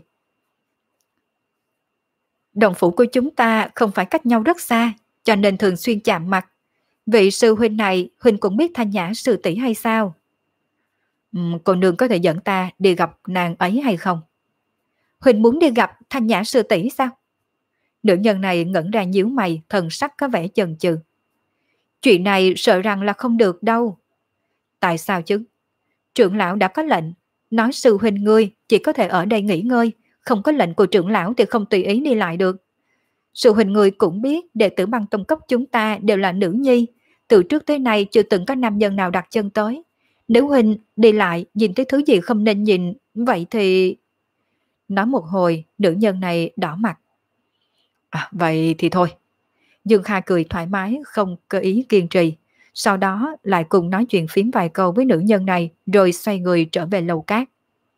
Đồng phủ của chúng ta không phải cách nhau rất xa, cho nên thường xuyên chạm mặt. Vị sư huynh này, huynh cũng biết Thanh Nhã sư tỷ hay sao? Uhm, cô nương có thể dẫn ta đi gặp nàng ấy hay không? Huynh muốn đi gặp Thanh Nhã sư tỷ sao? Nữ nhân này ngẩn ra nhíu mày, thần sắc có vẻ chần chừ. Chuyện này sợ rằng là không được đâu. Tại sao chứ? Trưởng lão đã có lệnh, nói sư huynh ngươi chỉ có thể ở đây nghỉ ngơi, không có lệnh của trưởng lão thì không tùy ý đi lại được. Sư huynh ngươi cũng biết đệ tử băng tông cốc chúng ta đều là nữ nhi, từ trước tới nay chưa từng có nam nhân nào đặt chân tới. Nếu huynh đi lại nhìn thấy thứ gì không nên nhìn, vậy thì... Nói một hồi, nữ nhân này đỏ mặt. À, vậy thì thôi. Dương Kha cười thoải mái, không có ý kiên trì. Sau đó lại cùng nói chuyện phím vài câu với nữ nhân này, rồi xoay người trở về lầu cát.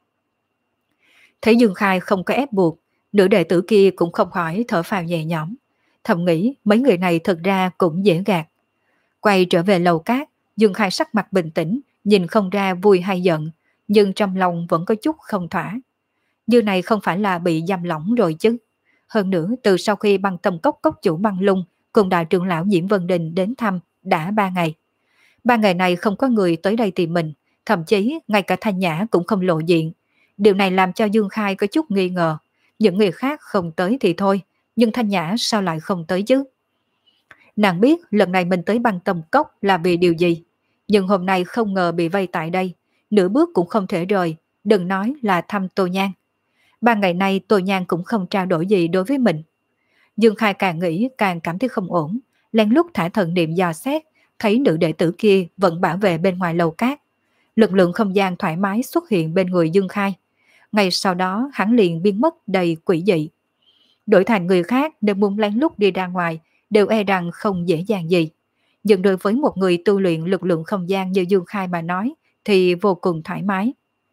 Thấy Dương Khai không có ép buộc, nữ đệ tử kia cũng không khỏi thở phào nhẹ nhõm. Thầm nghĩ mấy người này thật ra cũng dễ gạt. Quay trở về lầu cát, Dương Khai sắc mặt bình tĩnh, nhìn không ra vui hay giận, nhưng trong lòng vẫn có chút không thỏa. Như này không phải là bị giam lỏng rồi chứ. Hơn nữa, từ sau khi băng tâm cốc cốc chủ băng lung cùng đại trưởng lão Diễm Vân Đình đến thăm đã ba ngày. Ba ngày này không có người tới đây tìm mình, thậm chí ngay cả Thanh Nhã cũng không lộ diện. Điều này làm cho Dương Khai có chút nghi ngờ. Những người khác không tới thì thôi, nhưng Thanh Nhã sao lại không tới chứ? Nàng biết lần này mình tới băng tâm cốc là vì điều gì, nhưng hôm nay không ngờ bị vây tại đây, nửa bước cũng không thể rời, đừng nói là thăm Tô Nhan. Ba ngày nay Tô Nhan cũng không trao đổi gì đối với mình. Dương Khai càng nghĩ càng cảm thấy không ổn, lén lút thả thần niệm dò xét, thấy nữ đệ tử kia vẫn bảo vệ bên ngoài lầu cát. Lực lượng không gian thoải mái xuất hiện bên người Dương Khai. Ngay sau đó hắn liền biến mất đầy quỷ dị. Đổi thành người khác nếu muốn lén lút đi ra ngoài đều e rằng không dễ dàng gì. Nhưng đối với một người tu luyện lực lượng không gian như Dương Khai mà nói thì vô cùng thoải mái.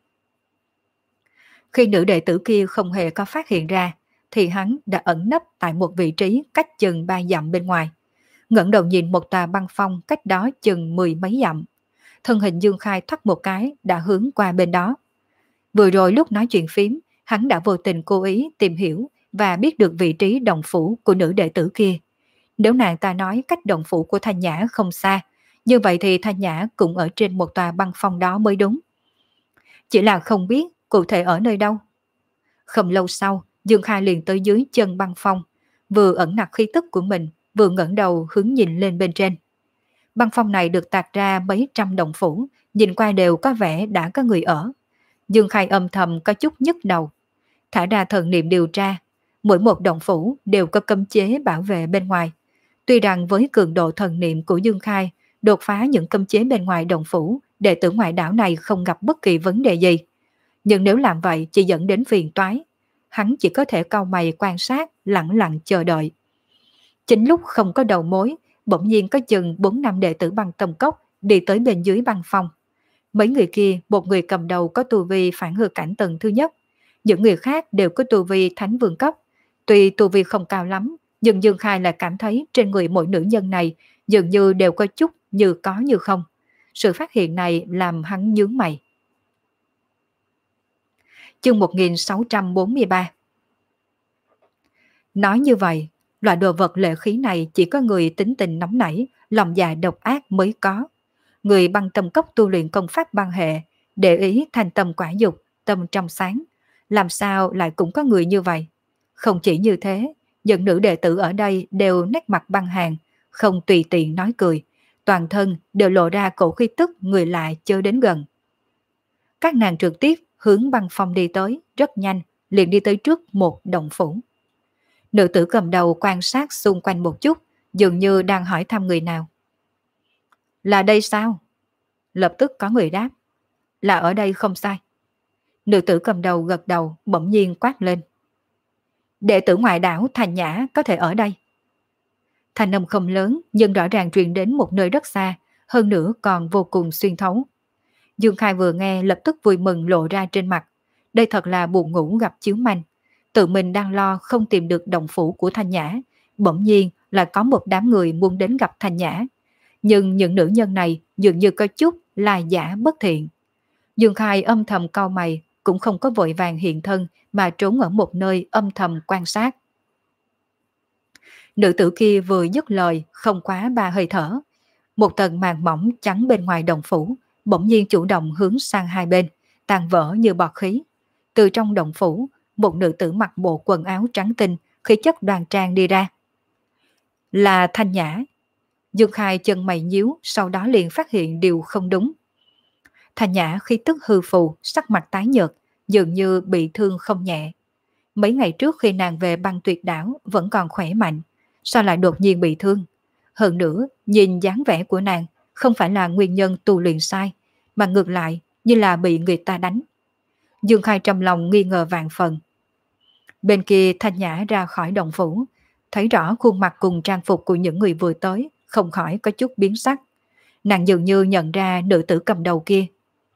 Khi nữ đệ tử kia không hề có phát hiện ra thì hắn đã ẩn nấp tại một vị trí cách chừng ba dặm bên ngoài. Ngẩng đầu nhìn một tòa băng phong cách đó chừng mười mấy dặm. Thân hình Dương Khai thoát một cái đã hướng qua bên đó. Vừa rồi lúc nói chuyện phím, hắn đã vô tình cố ý tìm hiểu và biết được vị trí động phủ của nữ đệ tử kia. Nếu nàng ta nói cách động phủ của Thanh Nhã không xa, như vậy thì Thanh Nhã cũng ở trên một tòa băng phong đó mới đúng. Chỉ là không biết cụ thể ở nơi đâu. Không lâu sau, Dương Khai liền tới dưới chân băng phong, vừa ẩn nặc khí tức của mình, vừa ngẩng đầu hướng nhìn lên bên trên. Băng phong này được tạc ra mấy trăm động phủ, nhìn qua đều có vẻ đã có người ở. Dương Khai âm thầm có chút nhức đầu. Thả ra thần niệm điều tra, mỗi một động phủ đều có cấm chế bảo vệ bên ngoài. Tuy rằng với cường độ thần niệm của Dương Khai, đột phá những cấm chế bên ngoài động phủ, đệ tử ngoại đảo này không gặp bất kỳ vấn đề gì. Nhưng nếu làm vậy chỉ dẫn đến phiền toái. Hắn chỉ có thể cau mày quan sát, lặng lặng chờ đợi. Chính lúc không có đầu mối, bỗng nhiên có chừng bốn năm đệ tử băng tâm cốc đi tới bên dưới băng phong. Mấy người kia, một người cầm đầu có tu vi phản hư cảnh tầng thứ nhất. Những người khác đều có tu vi thánh vương cấp. Tuy tu vi không cao lắm, nhưng Dương Khai lại cảm thấy trên người mỗi nữ nhân này dường như đều có chút như có như không. Sự phát hiện này làm hắn nhướng mày. Chương một nghìn sáu trăm bốn mươi ba. Nói như vậy, loại đồ vật lệ khí này chỉ có người tính tình nóng nảy, lòng dạ độc ác mới có. Người băng tâm cốc tu luyện công pháp băng hệ, để ý thành tâm quả dục, tâm trong sáng. Làm sao lại cũng có người như vậy? Không chỉ như thế, những nữ đệ tử ở đây đều nét mặt băng hàng, không tùy tiện nói cười. Toàn thân đều lộ ra cổ khí tức người lại chớ đến gần. Các nàng trực tiếp hướng băng phong đi tới, rất nhanh, liền đi tới trước một động phủ. Nữ tử cầm đầu quan sát xung quanh một chút, dường như đang hỏi thăm người nào. Là đây sao? Lập tức có người đáp. Là ở đây không sai. Nữ tử cầm đầu gật đầu, bỗng nhiên quát lên. Đệ tử ngoại đảo Thành Nhã có thể ở đây. Thanh âm không lớn nhưng rõ ràng truyền đến một nơi rất xa, hơn nữa còn vô cùng xuyên thấu. Dương Khai vừa nghe lập tức vui mừng lộ ra trên mặt. Đây thật là buồn ngủ gặp chiếu manh. Tự mình đang lo không tìm được động phủ của Thanh Nhã, bỗng nhiên là có một đám người muốn đến gặp Thanh Nhã. Nhưng những nữ nhân này dường như có chút là giả bất thiện. Dương Khai âm thầm cau mày, cũng không có vội vàng hiện thân mà trốn ở một nơi âm thầm quan sát. Nữ tử kia vừa dứt lời không quá ba hơi thở. Một tầng màn mỏng trắng bên ngoài động phủ bỗng nhiên chủ động hướng sang hai bên, tan vỡ như bọt khí. Từ trong động phủ, một nữ tử mặc bộ quần áo trắng tinh, khí chất đoan trang đi ra. Là Thanh Nhã. Dương Khai chân mày nhíu, sau đó liền phát hiện điều không đúng. Thanh Nhã khi tức hư phù, sắc mặt tái nhợt, dường như bị thương không nhẹ. Mấy ngày trước khi nàng về băng tuyệt đảo vẫn còn khỏe mạnh, sao lại đột nhiên bị thương? Hơn nữa, nhìn dáng vẻ của nàng, không phải là nguyên nhân tu luyện sai, mà ngược lại như là bị người ta đánh. Dương Khai trong lòng nghi ngờ vạn phần. Bên kia Thanh Nhã ra khỏi động phủ, thấy rõ khuôn mặt cùng trang phục của những người vừa tới, không khỏi có chút biến sắc. Nàng dường như nhận ra nữ tử cầm đầu kia.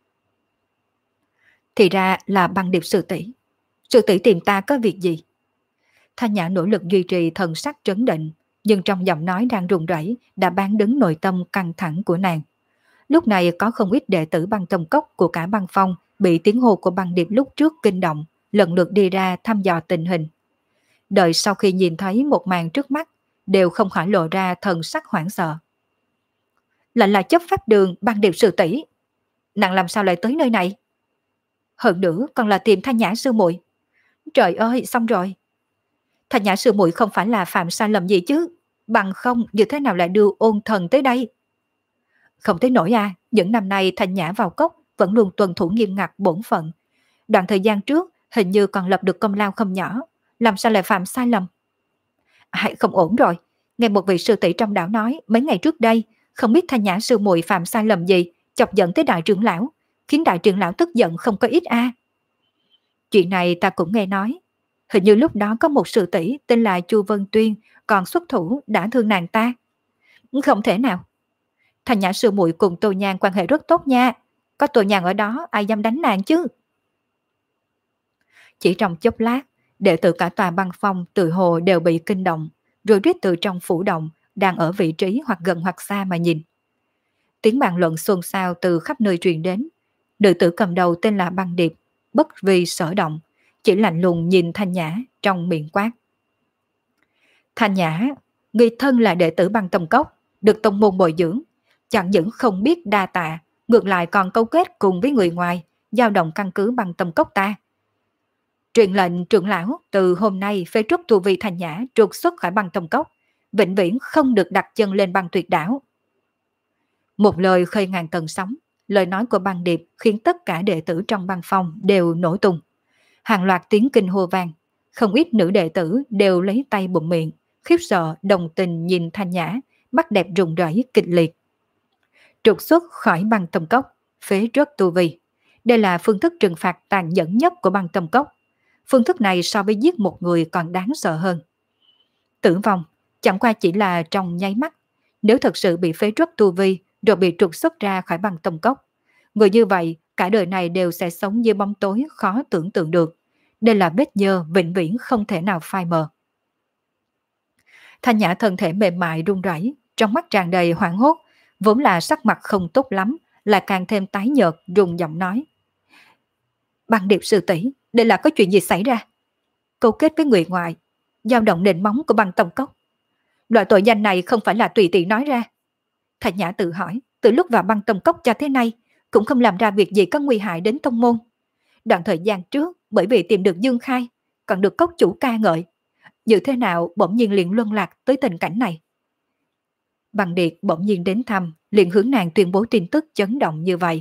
Thì ra là băng điệp sư tỷ. Sư tỷ tìm ta có việc gì? Thanh Nhã nỗ lực duy trì thần sắc trấn định, nhưng trong giọng nói đang run rẩy đã bán đứng nội tâm căng thẳng của nàng. Lúc này có không ít đệ tử băng tông cốc của cả băng phong bị tiếng hô của băng điệp lúc trước kinh động, lần lượt đi ra thăm dò tình hình. Đợi sau khi nhìn thấy một màn trước mắt, đều không khỏi lộ ra thần sắc hoảng sợ. Lại là chấp pháp đường băng điệp sư tỷ. Nàng làm sao lại tới nơi này? Hơn nữa còn là tìm Thanh Nhã sư muội. Trời ơi, xong rồi. Thanh Nhã sư muội không phải là phạm sai lầm gì chứ? Bằng không như thế nào lại đưa ôn thần tới đây? Không thấy nổi à, những năm nay Thanh Nhã vào cốc vẫn luôn tuân thủ nghiêm ngặt bổn phận. Đoạn thời gian trước hình như còn lập được công lao không nhỏ, làm sao lại phạm sai lầm? À, không ổn rồi, nghe một vị sư tỷ trong đảo nói mấy ngày trước đây, không biết Thanh Nhã sư muội phạm sai lầm gì, chọc giận tới đại trưởng lão, khiến đại trưởng lão tức giận không có ít a. À. Chuyện này ta cũng nghe nói, hình như lúc đó có một sư tỷ tên là Chu Vân Tuyên còn xuất thủ đã thương nàng ta. Không thể nào. Thanh Nhã sư muội cùng Tô Nhan quan hệ rất tốt nha, có Tô Nhan ở đó ai dám đánh nàng chứ? Chỉ trong chốc lát, đệ tử cả tòa băng phong tự hồ đều bị kinh động, rồi rít từ trong phủ động, đang ở vị trí hoặc gần hoặc xa mà nhìn. Tiếng bàn luận xôn xao từ khắp nơi truyền đến. Nữ tử cầm đầu tên là Băng Điệp, bất vì sở động, chỉ lạnh lùng nhìn Thanh Nhã trong miệng quát. Thanh Nhã, người thân là đệ tử băng tông cốc, được tông môn bồi dưỡng, chẳng những không biết đa tạ, ngược lại còn câu kết cùng với người ngoài, dao động căn cứ băng tông cốc ta. Truyền lệnh trưởng lão từ hôm nay phê trúc tu vi Thanh Nhã trục xuất khỏi băng tông cốc, vĩnh viễn không được đặt chân lên băng tuyệt đảo. Một lời khơi ngàn tầng sóng, lời nói của Băng Điệp khiến tất cả đệ tử trong băng phong đều nổ tung. Hàng loạt tiếng kinh hô vang, không ít nữ đệ tử đều lấy tay bụm miệng, khiếp sợ đồng tình nhìn Thanh Nhã, mắt đẹp rụng rẩy kịch liệt. Trục xuất khỏi băng tông cốc, phế rớt tu vi. Đây là phương thức trừng phạt tàn nhẫn nhất của băng tông cốc. Phương thức này so với giết một người còn đáng sợ hơn. Tử vong chẳng qua chỉ là trong nháy mắt. Nếu thật sự bị phế truất tu vi rồi bị trục xuất ra khỏi băng tông cốc, người như vậy cả đời này đều sẽ sống dưới bóng tối khó tưởng tượng được. Đây là vết nhơ vĩnh viễn không thể nào phai mờ. Thanh Nhã thân thể mềm mại run rẩy, trong mắt tràn đầy hoảng hốt, vốn là sắc mặt không tốt lắm, lại càng thêm tái nhợt, run giọng nói. Băng Điệp sư tỷ, đây là có chuyện gì xảy ra? Câu kết với người ngoài, dao động nền móng của băng tông cốc. Loại tội danh này không phải là tùy tiện nói ra. Thanh Nhã tự hỏi, từ lúc vào băng tông cốc cho thế này, cũng không làm ra việc gì có nguy hại đến tông môn. Đoạn thời gian trước, bởi vì tìm được Dương Khai, còn được cốc chủ ca ngợi. Như thế nào bỗng nhiên liền luân lạc tới tình cảnh này? Băng Điệp bỗng nhiên đến thăm, liền hướng nàng tuyên bố tin tức chấn động như vậy.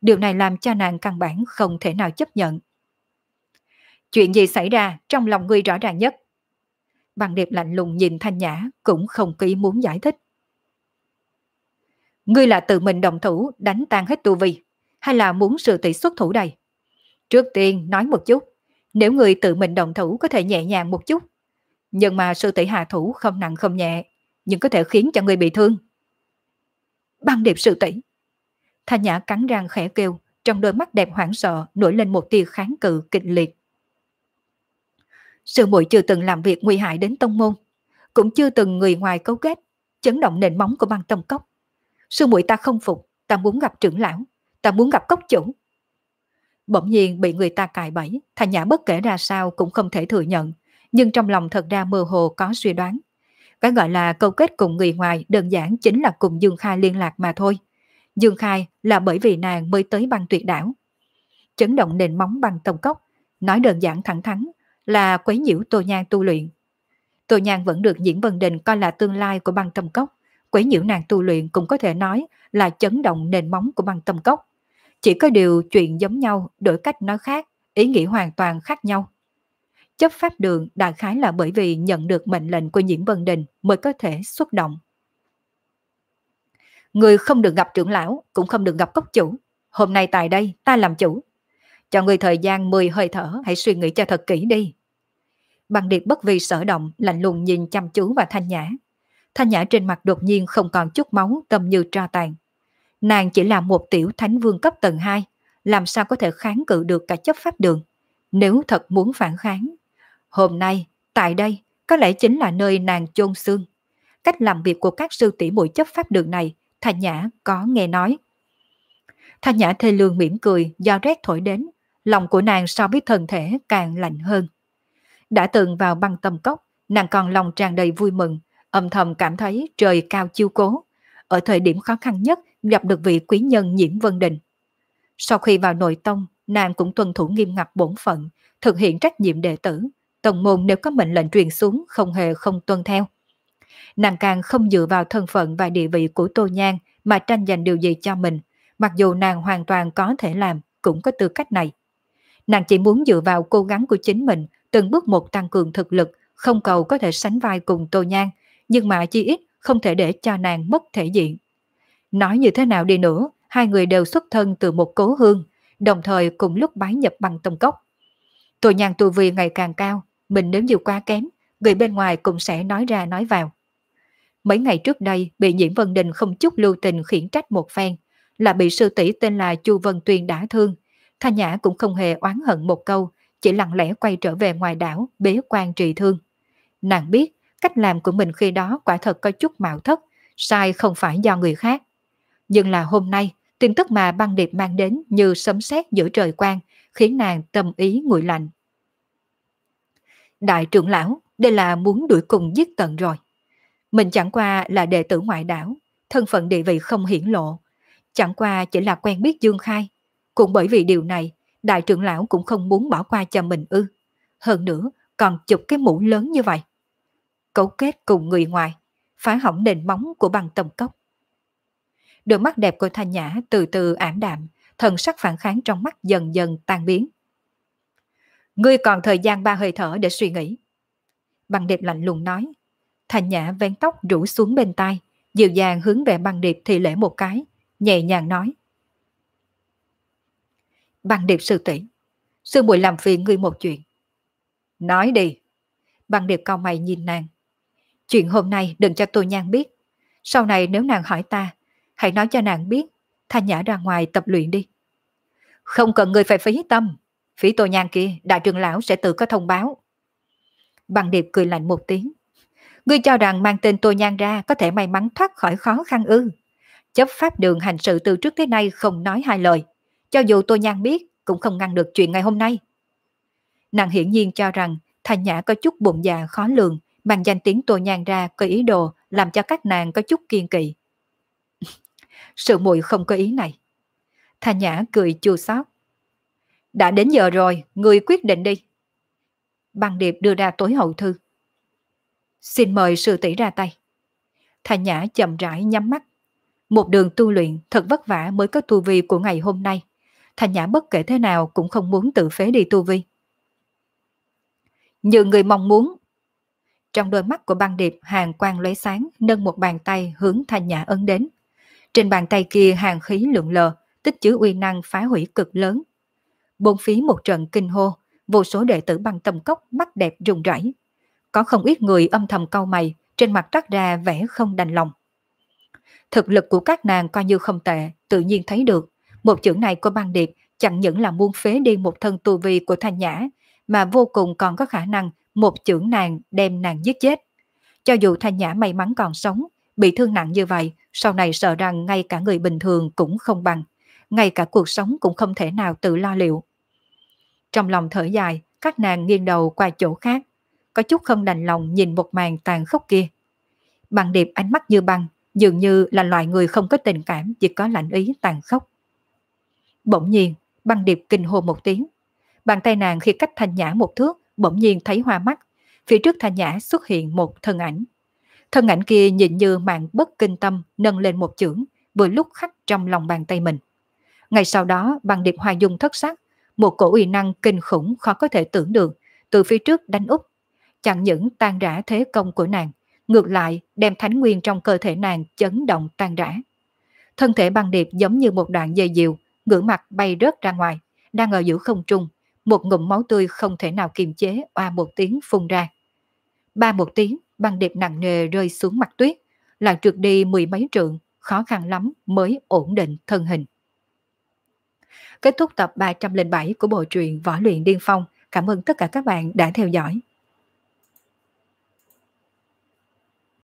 Điều này làm cho nàng căn bản không thể nào chấp nhận. Chuyện gì xảy ra trong lòng ngươi rõ ràng nhất? Băng Điệp lạnh lùng nhìn Thanh Nhã, cũng không có ý muốn giải thích. Ngươi là tự mình động thủ đánh tan hết tu vi, hay là muốn sư tỷ xuất thủ đây? Trước tiên nói một chút, nếu ngươi tự mình động thủ có thể nhẹ nhàng một chút, nhưng mà sư tỷ hạ thủ không nặng không nhẹ, nhưng có thể khiến cho ngươi bị thương. Băng Điệp sư tỷ. Thanh Nhã cắn răng khẽ kêu, trong đôi mắt đẹp hoảng sợ nổi lên một tia kháng cự kịch liệt. Sư muội chưa từng làm việc nguy hại đến tông môn, cũng chưa từng người ngoài cấu kết, chấn động nền móng của băng tâm cốc. Sư muội ta không phục, ta muốn gặp trưởng lão, ta muốn gặp cốc chủ. Bỗng nhiên bị người ta cài bẫy, Thanh Nhã bất kể ra sao cũng không thể thừa nhận, nhưng trong lòng thật ra mơ hồ có suy đoán. Cái gọi là câu kết cùng người ngoài đơn giản chính là cùng Dương Khai liên lạc mà thôi. Dương Khai là bởi vì nàng mới tới băng tuyệt đảo. Chấn động nền móng băng tông cốc, nói đơn giản thẳng thắn là quấy nhiễu Tô Nhan tu luyện. Tô Nhan vẫn được Diễn Vân Đình coi là tương lai của băng tâm cốc, quấy nhiễu nàng tu luyện cũng có thể nói là chấn động nền móng của băng tâm cốc. Chỉ có điều chuyện giống nhau, đổi cách nói khác, ý nghĩa hoàn toàn khác nhau. Chấp pháp đường đại khái là bởi vì nhận được mệnh lệnh của Diễn Vân Đình mới có thể xuất động. Người không được gặp trưởng lão, cũng không được gặp cốc chủ. Hôm nay tại đây ta làm chủ. Cho người thời gian mười hơi thở, hãy suy nghĩ cho thật kỹ đi. Băng Điệp bất vi sở động, lạnh lùng nhìn chăm chú vào Thanh Nhã. Thanh Nhã trên mặt đột nhiên không còn chút máu, tâm như tro tàn. Nàng chỉ là một tiểu thánh vương cấp tầng hai, làm sao có thể kháng cự được cả chấp pháp đường. Nếu thật muốn phản kháng, hôm nay, tại đây, có lẽ chính là nơi nàng chôn xương. Cách làm việc của các sư tỷ muội chấp pháp đường này, Thanh Nhã có nghe nói. Thanh Nhã thê lương mỉm cười, do rét thổi đến, lòng của nàng so với thân thể càng lạnh hơn. Đã từng vào băng tâm cốc, nàng còn lòng tràn đầy vui mừng, âm thầm cảm thấy trời cao chiêu cố. Ở thời điểm khó khăn nhất, gặp được vị quý nhân Nhiễm Vân Đình. Sau khi vào nội tông, nàng cũng tuân thủ nghiêm ngặt bổn phận, thực hiện trách nhiệm đệ tử. Tông môn nếu có mệnh lệnh truyền xuống không hề không tuân theo. Nàng càng không dựa vào thân phận và địa vị của Tô Nhan mà tranh giành điều gì cho mình, mặc dù nàng hoàn toàn có thể làm, cũng có tư cách này. Nàng chỉ muốn dựa vào cố gắng của chính mình, từng bước một tăng cường thực lực, không cầu có thể sánh vai cùng Tô Nhan, nhưng mà chi ít không thể để cho nàng mất thể diện. Nói như thế nào đi nữa, hai người đều xuất thân từ một cố hương, đồng thời cùng lúc bái nhập băng tông cốc. Tô Nhan tu vi ngày càng cao, mình nếu như quá kém, người bên ngoài cũng sẽ nói ra nói vào. Mấy ngày trước đây bị Nhiễm Vân Đình không chút lưu tình khiển trách một phen, là bị sư tỷ tên là Chu Vân Tuyên đả thương. Thanh Nhã cũng không hề oán hận một câu, chỉ lặng lẽ quay trở về ngoài đảo bế quan trị thương. Nàng biết cách làm của mình khi đó quả thật có chút mạo thất, sai không phải do người khác. Nhưng là hôm nay, tin tức mà Băng Điệp mang đến như sấm sét giữa trời quang, khiến nàng tâm ý nguội lạnh. Đại trưởng lão, đây là muốn đuổi cùng giết tận rồi. Mình chẳng qua là đệ tử ngoại đảo, thân phận địa vị không hiển lộ, chẳng qua chỉ là quen biết Dương Khai. Cũng bởi vì điều này, đại trưởng lão cũng không muốn bỏ qua cho mình ư. Hơn nữa, còn chụp cái mũ lớn như vậy. Cấu kết cùng người ngoài, phá hỏng nền móng của băng tông cốc. Đôi mắt đẹp của Thanh Nhã từ từ ảm đạm, thần sắc phản kháng trong mắt dần dần tan biến. Ngươi còn thời gian ba hơi thở để suy nghĩ. Băng Điệp lạnh lùng nói. Thanh Nhã vén tóc rủ xuống bên tai, dịu dàng hướng về Băng Điệp thì lễ một cái, nhẹ nhàng nói. Băng Điệp sư tỷ, sư muội làm phiền ngươi một chuyện. Nói đi. Băng Điệp cau mày nhìn nàng. Chuyện hôm nay đừng cho Tô Nhan biết. Sau này nếu nàng hỏi ta, hãy nói cho nàng biết, Thanh Nhã ra ngoài tập luyện đi. Không cần người phải phí tâm. Phí Tô Nhan kia, đại trưởng lão sẽ tự có thông báo. Băng Điệp cười lạnh một tiếng. Ngươi cho rằng mang tên Tô Nhan ra có thể may mắn thoát khỏi khó khăn ư? Chấp pháp đường hành sự từ trước tới nay không nói hai lời. Cho dù Tô Nhan biết, cũng không ngăn được chuyện ngày hôm nay. Nàng hiển nhiên cho rằng Thanh Nhã có chút bụng dạ khó lường, mang danh tiếng Tô Nhan ra có ý đồ làm cho các nàng có chút kiên kỵ. Sự muội không có ý này. Thanh Nhã cười chua xót. Đã đến giờ rồi, người quyết định đi. Băng Điệp đưa ra tối hậu thư. Xin mời sư tỷ ra tay. Thanh Nhã chậm rãi nhắm mắt. Một đường tu luyện thật vất vả mới có tu vi của ngày hôm nay. Thanh Nhã bất kể thế nào cũng không muốn tự phế đi tu vi. Như người mong muốn. Trong đôi mắt của băng điệp hàn quang lóe sáng, nâng một bàn tay hướng Thanh Nhã ấn đến. Trên bàn tay kia hàn khí lượn lờ, tích chứa uy năng phá hủy cực lớn. Bốn phía một trận kinh hô, vô số đệ tử băng tâm cốc mắt đẹp rùng rẩy. Có không ít người âm thầm cau mày, trên mặt trắc ra vẻ không đành lòng. Thực lực của các nàng coi như không tệ, tự nhiên thấy được. Một chưởng này của băng điệp chẳng những là muốn phế đi một thân tu vi của Thanh Nhã, mà vô cùng còn có khả năng một chưởng nàng đem nàng giết chết. Cho dù Thanh Nhã may mắn còn sống, bị thương nặng như vậy, sau này sợ rằng ngay cả người bình thường cũng không bằng, ngay cả cuộc sống cũng không thể nào tự lo liệu. Trong lòng thở dài, các nàng nghiêng đầu qua chỗ khác, có chút không đành lòng nhìn một màn tàn khốc kia. Băng điệp ánh mắt như băng, dường như là loại người không có tình cảm, chỉ có lạnh ý tàn khốc. Bỗng nhiên, băng điệp kinh hô một tiếng. Bàn tay nàng khi cách Thanh Nhã một thước, bỗng nhiên thấy hoa mắt. Phía trước Thanh Nhã xuất hiện một thân ảnh. Thân ảnh kia nhìn như mạng bất kinh tâm nâng lên một chưởng, vừa lúc khắc trong lòng bàn tay mình. Ngay sau đó, băng điệp hoa dung thất sắc, một cổ uy năng kinh khủng khó có thể tưởng được, từ phía trước đánh úp. Chẳng những tan rã thế công của nàng, ngược lại đem thánh nguyên trong cơ thể nàng chấn động tan rã. Thân thể băng điệp giống như một đoạn dây diều, ngửa mặt bay rớt ra ngoài, đang ở giữa không trung, một ngụm máu tươi không thể nào kiềm chế oa một tiếng phun ra. Ba một tiếng, băng điệp nặng nề rơi xuống mặt tuyết, lại trượt đi mười mấy trượng, khó khăn lắm mới ổn định thân hình. Kết thúc tập ba trăm lẻ bảy của bộ truyện Võ Luyện Điên Phong. Cảm ơn tất cả các bạn đã theo dõi.